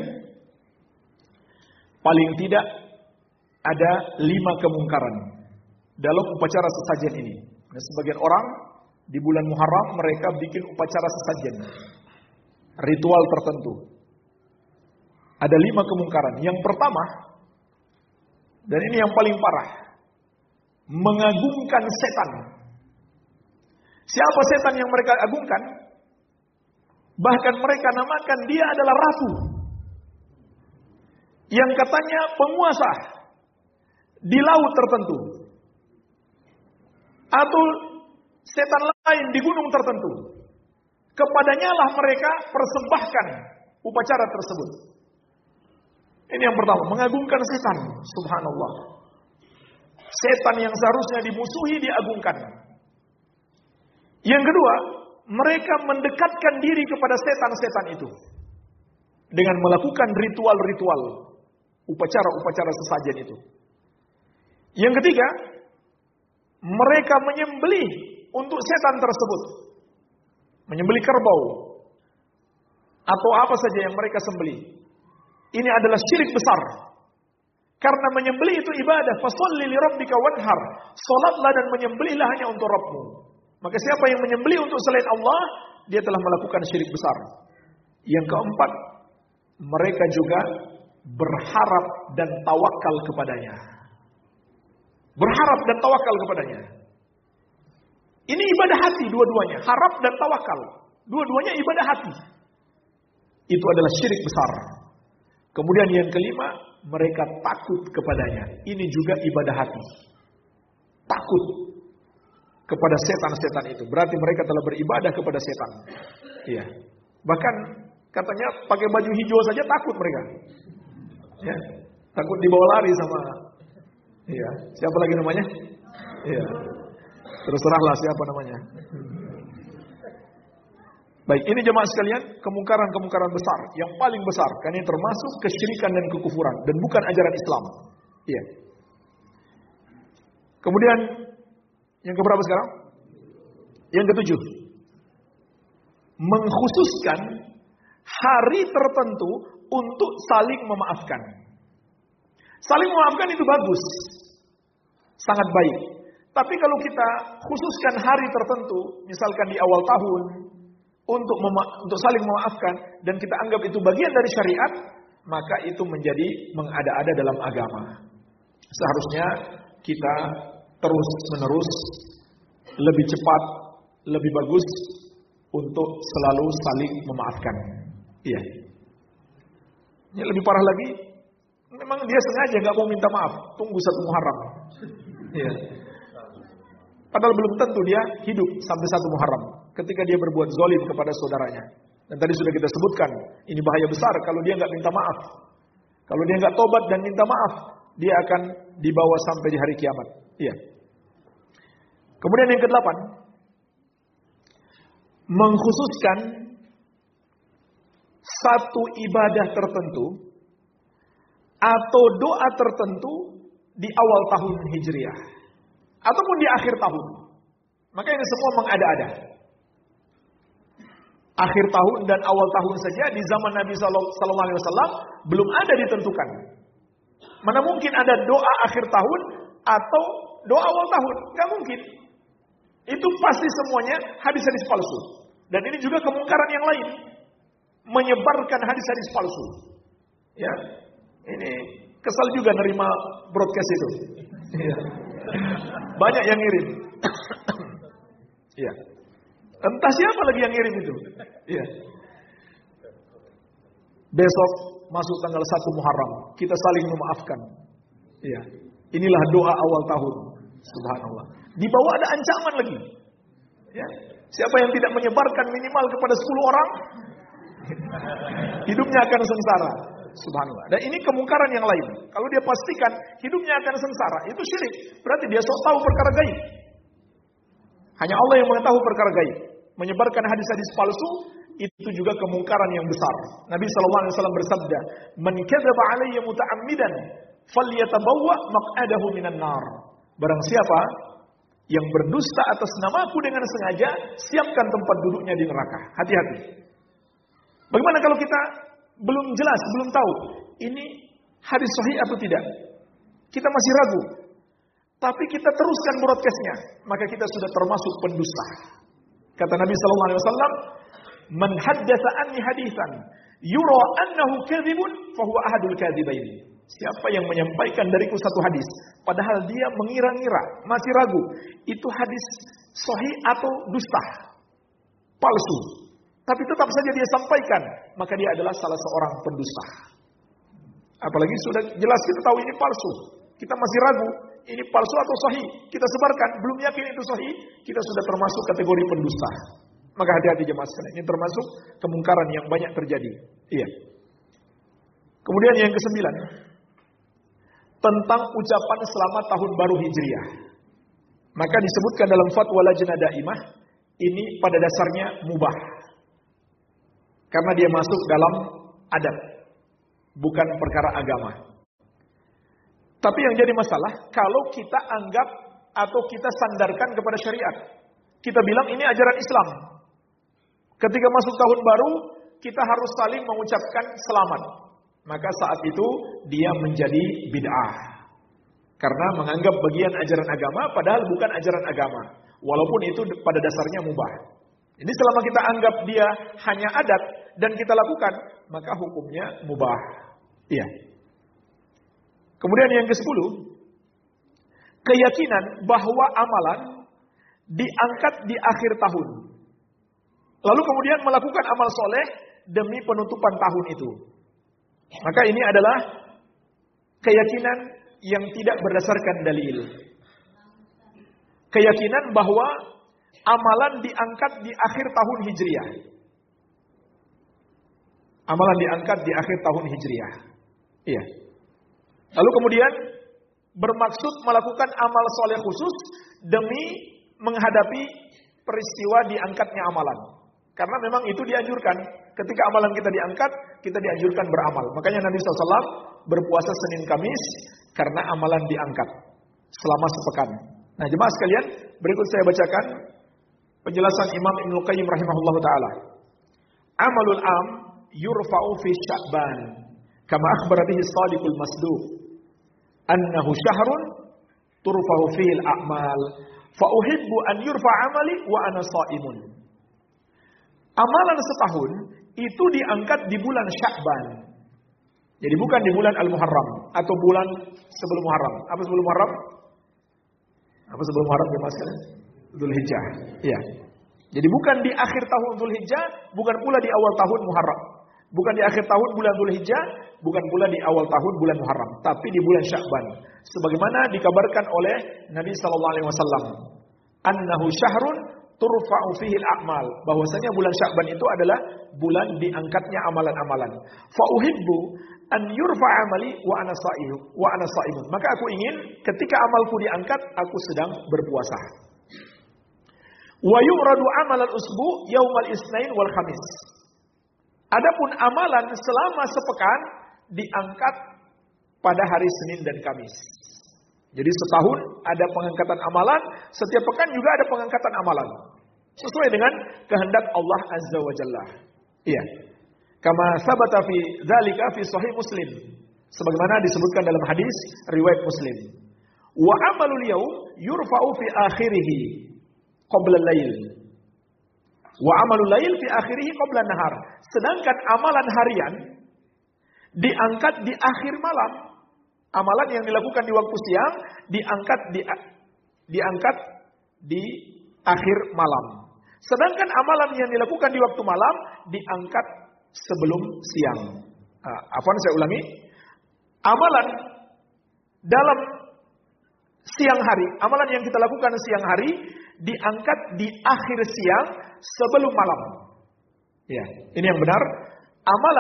Paling tidak ada lima kemungkaran dalam upacara sesajen ini. Nah, sebagian orang di bulan Muharram mereka bikin upacara sesajen, ritual tertentu. Ada lima kemungkaran. Yang pertama, dan ini yang paling parah, mengagungkan setan. Siapa setan yang mereka agungkan? Bahkan mereka namakan dia adalah ratu, yang katanya penguasa di laut tertentu, atau setan lain di gunung tertentu. Kepadanya lah mereka persembahkan upacara tersebut. Ini yang pertama, mengagungkan setan. Subhanallah. Setan yang seharusnya dimusuhi diagungkan. Yang kedua, mereka mendekatkan diri kepada setan-setan itu dengan melakukan ritual-ritual, upacara-upacara sesajen itu. Yang ketiga, mereka menyembelih untuk setan tersebut. Menyembelih kerbau atau apa saja yang mereka sembelih. Ini adalah syirik besar. Karena menyembelih itu ibadah. Fasholli li rabbika wanhar. Salatlah dan menyembelihlah hanya untuk Rabbmu. Maka siapa yang menyembelih untuk selain Allah, dia telah melakukan syirik besar. Yang keempat, mereka juga berharap dan tawakal kepadanya. Berharap dan tawakal kepadanya. Ini ibadah hati dua-duanya. Harap dan tawakal. Dua-duanya ibadah hati. Itu adalah syirik besar. Kemudian yang kelima, mereka takut kepadanya. Ini juga ibadah hati. Takut kepada setan-setan itu. Berarti mereka telah beribadah kepada setan. Iya. Bahkan katanya pakai baju hijau saja takut mereka. Ya. Takut dibawa lari sama. Iya. Siapa lagi namanya? Iya. Terserahlah siapa namanya. Baik, ini jemaah sekalian, kemungkaran-kemungkaran besar, yang paling besar, karena ini termasuk kesyirikan dan kekufuran, dan bukan ajaran Islam. Iya. Kemudian, yang keberapa sekarang? Yang ketujuh. Mengkhususkan hari tertentu untuk saling memaafkan. Saling memaafkan itu bagus. Sangat baik. Tapi kalau kita khususkan hari tertentu, misalkan di awal tahun, untuk mema- untuk saling memaafkan, dan kita anggap itu bagian dari syariat, maka itu menjadi mengada-ada dalam agama. Seharusnya kita terus menerus lebih cepat, lebih bagus untuk selalu saling memaafkan. Iya. Yang lebih parah lagi, memang dia sengaja nggak mau minta maaf, tunggu satu Muharram. Iya. Padahal belum tentu dia hidup sampai satu Muharram ketika dia berbuat zalim kepada saudaranya. Dan tadi sudah kita sebutkan, ini bahaya besar kalau dia nggak minta maaf. Kalau dia nggak tobat dan minta maaf, dia akan dibawa sampai di hari kiamat. Iya. Kemudian yang kedelapan, mengkhususkan satu ibadah tertentu atau doa tertentu di awal tahun Hijriah ataupun di akhir tahun. Maka ini semua mengada-ada. Akhir tahun dan awal tahun saja di zaman Nabi Sallallahu Alaihi Wasallam belum ada ditentukan. Mana mungkin ada doa akhir tahun atau doa awal tahun? Gak mungkin. Itu pasti semuanya hadis-hadis palsu. Dan ini juga kemungkaran yang lain, menyebarkan hadis-hadis palsu. Ya, ini kesal juga nerima broadcast itu. Banyak yang ngirim. Ya. Entah siapa lagi yang ngirim itu. Ya. Besok masuk tanggal satu Muharram, kita saling memaafkan. Ya. Inilah doa awal tahun. Subhanallah. Di bawah ada ancaman lagi. Ya. Siapa yang tidak menyebarkan minimal kepada sepuluh orang, hidupnya akan sengsara. Subhanallah. Dan ini kemungkaran yang lain. Kalau dia pastikan hidupnya akan sengsara, itu syirik. Berarti dia sok tahu perkara gaib. Hanya Allah yang mengetahui perkara gaib. Menyebarkan hadis-hadis palsu, itu juga kemungkaran yang besar. Nabi shallallahu alaihi wasallam bersabda, "Man kadzaba alayya muta'ammidan, falyatabawwa maq'adahu minan nar." Barang siapa yang berdusta atas namaku dengan sengaja, siapkan tempat duduknya di neraka. Hati-hati. Bagaimana kalau kita belum jelas, belum tahu ini hadis sahih atau tidak? Kita masih ragu. Tapi kita teruskan broadcastnya, maka kita sudah termasuk pendusta. Kata Nabi sallallahu alaihi wasallam, "Man haddatsa anni haditsan yura annahu kadzibun fa huwa ahadul kadzibain." Siapa yang menyampaikan dariku satu hadis, padahal dia mengira-ngira, masih ragu, itu hadis sahih atau dusta, palsu, tapi tetap saja dia sampaikan, maka dia adalah salah seorang pendusta. Apalagi sudah jelas kita tahu ini palsu, kita masih ragu, ini palsu atau sahih, kita sebarkan, belum yakin itu sahih, kita sudah termasuk kategori pendusta. Maka hati-hati jemaah sekalian, ini termasuk kemungkaran yang banyak terjadi. Iya. Kemudian yang kesembilan, tentang ucapan selamat tahun baru Hijriah. Maka disebutkan dalam fatwa Lajnah Daimah, ini pada dasarnya mubah. Karena dia masuk dalam adat, bukan perkara agama. Tapi yang jadi masalah, kalau kita anggap atau kita sandarkan kepada syariat. Kita bilang ini ajaran Islam. Ketika masuk tahun baru, kita harus saling mengucapkan selamat. Maka saat itu dia menjadi bid'ah. Karena menganggap bagian ajaran agama padahal bukan ajaran agama. Walaupun itu pada dasarnya mubah. Jadi selama kita anggap dia hanya adat dan kita lakukan, maka hukumnya mubah. Iya. Kemudian yang kesepuluh, keyakinan bahwa amalan diangkat di akhir tahun. Lalu kemudian melakukan amal soleh demi penutupan tahun itu. Maka ini adalah keyakinan yang tidak berdasarkan dalil. Keyakinan bahwa amalan diangkat di akhir tahun Hijriah. Amalan diangkat di akhir tahun Hijriah. Iya. Lalu kemudian bermaksud melakukan amal soleh khusus demi menghadapi peristiwa diangkatnya amalan. Karena memang itu dianjurkan. Ketika amalan kita diangkat, kita dianjurkan beramal. Makanya Nabi shallallahu alaihi wasallam berpuasa Senin Kamis karena amalan diangkat selama sepekan. Nah jemaah sekalian, berikut saya bacakan penjelasan Imam Ibnu Qayyim rahimahullah ta'ala. Amalul am yurfa'u fi Sya'ban kama akhbara bihi as-sadiqul masduq annahu syahrun turfa'u fihi al-a'mal fa uhibbu an yurfa' amali wa ana sha'imun. Amalan setahun itu diangkat di bulan Sya'ban. Jadi bukan di bulan Al-Muharram atau bulan sebelum Muharram. Apa sebelum Muharram? Apa sebelum Muharram ya Mas? Dzulhijjah. Iya. Jadi bukan di akhir tahun Dzulhijjah, bukan pula di awal tahun Muharram. Bukan di akhir tahun bulan Dzulhijjah, bukan pula di awal tahun bulan Muharram, tapi di bulan Sya'ban. Sebagaimana dikabarkan oleh Nabi sallallahu alaihi wasallam, annahu syahrun turfa'u fihi al-a'mal, bahwasanya bulan Sya'ban itu adalah bulan diangkatnya amalan-amalan. Fa uhibbu an yurfa' amali wa ana sha'im wa ana sha'imun. Maka aku ingin ketika amalku diangkat, aku sedang berpuasa. Wa yu'radu amal al-usbu yaumal isnain wal khamis. Adapun amalan selama sepekan diangkat pada hari Senin dan Kamis. Jadi setahun ada pengangkatan amalan, setiap pekan juga ada pengangkatan amalan. Sesuai dengan kehendak Allah Azza wa Jalla. Iya. Kama sabata fi dzalika fi sahih Muslim. Sebagaimana disebutkan dalam hadis riwayat Muslim. Wa amalul yaum yurfa'u fi akhirih qabla al-lail. Wa amalul lail fi akhirih qabla an-nahar. Sedangkan amalan harian diangkat di akhir malam. Amalan yang dilakukan di waktu siang diangkat di diangkat di akhir malam. Sedangkan amalan yang dilakukan di waktu malam diangkat sebelum siang. Uh, Afwan saya ulangi. Amalan dalam siang hari, amalan yang kita lakukan siang hari diangkat di akhir siang sebelum malam. Ya, ini yang benar. Amalan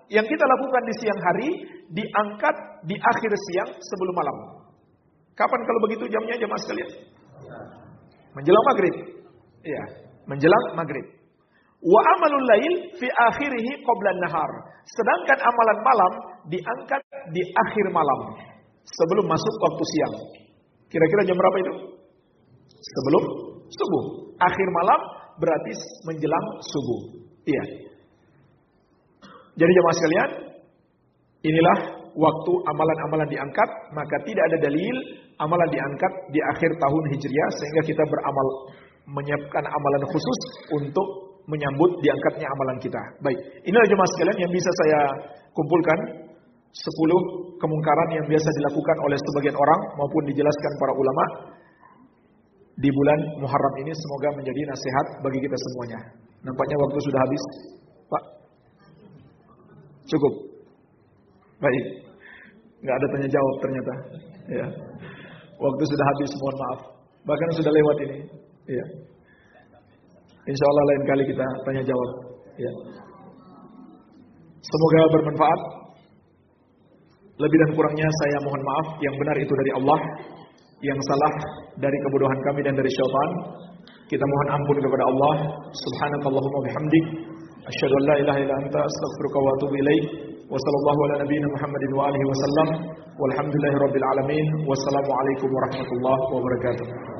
yang kita lakukan di siang hari diangkat di akhir siang sebelum malam. Kapan kalau begitu jamnya jemaah sekalian? Menjelang maghrib. Iya, menjelang maghrib. Wa amalul lail fi akhirih qabla nahar. Sedangkan amalan malam diangkat di akhir malam sebelum masuk waktu siang. Kira-kira jam berapa itu? Sebelum subuh. Akhir malam berarti menjelang subuh. Iya. Jadi jemaah sekalian, inilah waktu amalan-amalan diangkat, maka tidak ada dalil amalan diangkat di akhir tahun Hijriah sehingga kita beramal menyiapkan amalan khusus untuk menyambut diangkatnya amalan kita. Baik, inilah jemaah sekalian yang bisa saya kumpulkan sepuluh kemungkaran yang biasa dilakukan oleh sebagian orang maupun dijelaskan para ulama di bulan Muharram ini. Semoga menjadi nasihat bagi kita semuanya. Nampaknya waktu sudah habis, Pak. Cukup. Baik. Enggak ada tanya jawab ternyata. Ya. Waktu sudah habis, mohon maaf. Bahkan sudah lewat ini. Ya. Insya Allah lain kali kita tanya jawab. Ya. Semoga bermanfaat. Lebih dan kurangnya saya mohon maaf. Yang benar itu dari Allah. Yang salah dari kebodohan kami dan dari syaitan. Kita mohon ampun kepada Allah. Subhanakallahumma bihamdik. Asyhadu an la ilaha illa anta astaghfiruka wa atubu ilaik. Wa sallallahu ala nabiyyina Muhammadin wa alihi wasallam. Walhamdulillahirabbil alamin. Wassalamu alaikum warahmatullahi wabarakatuh.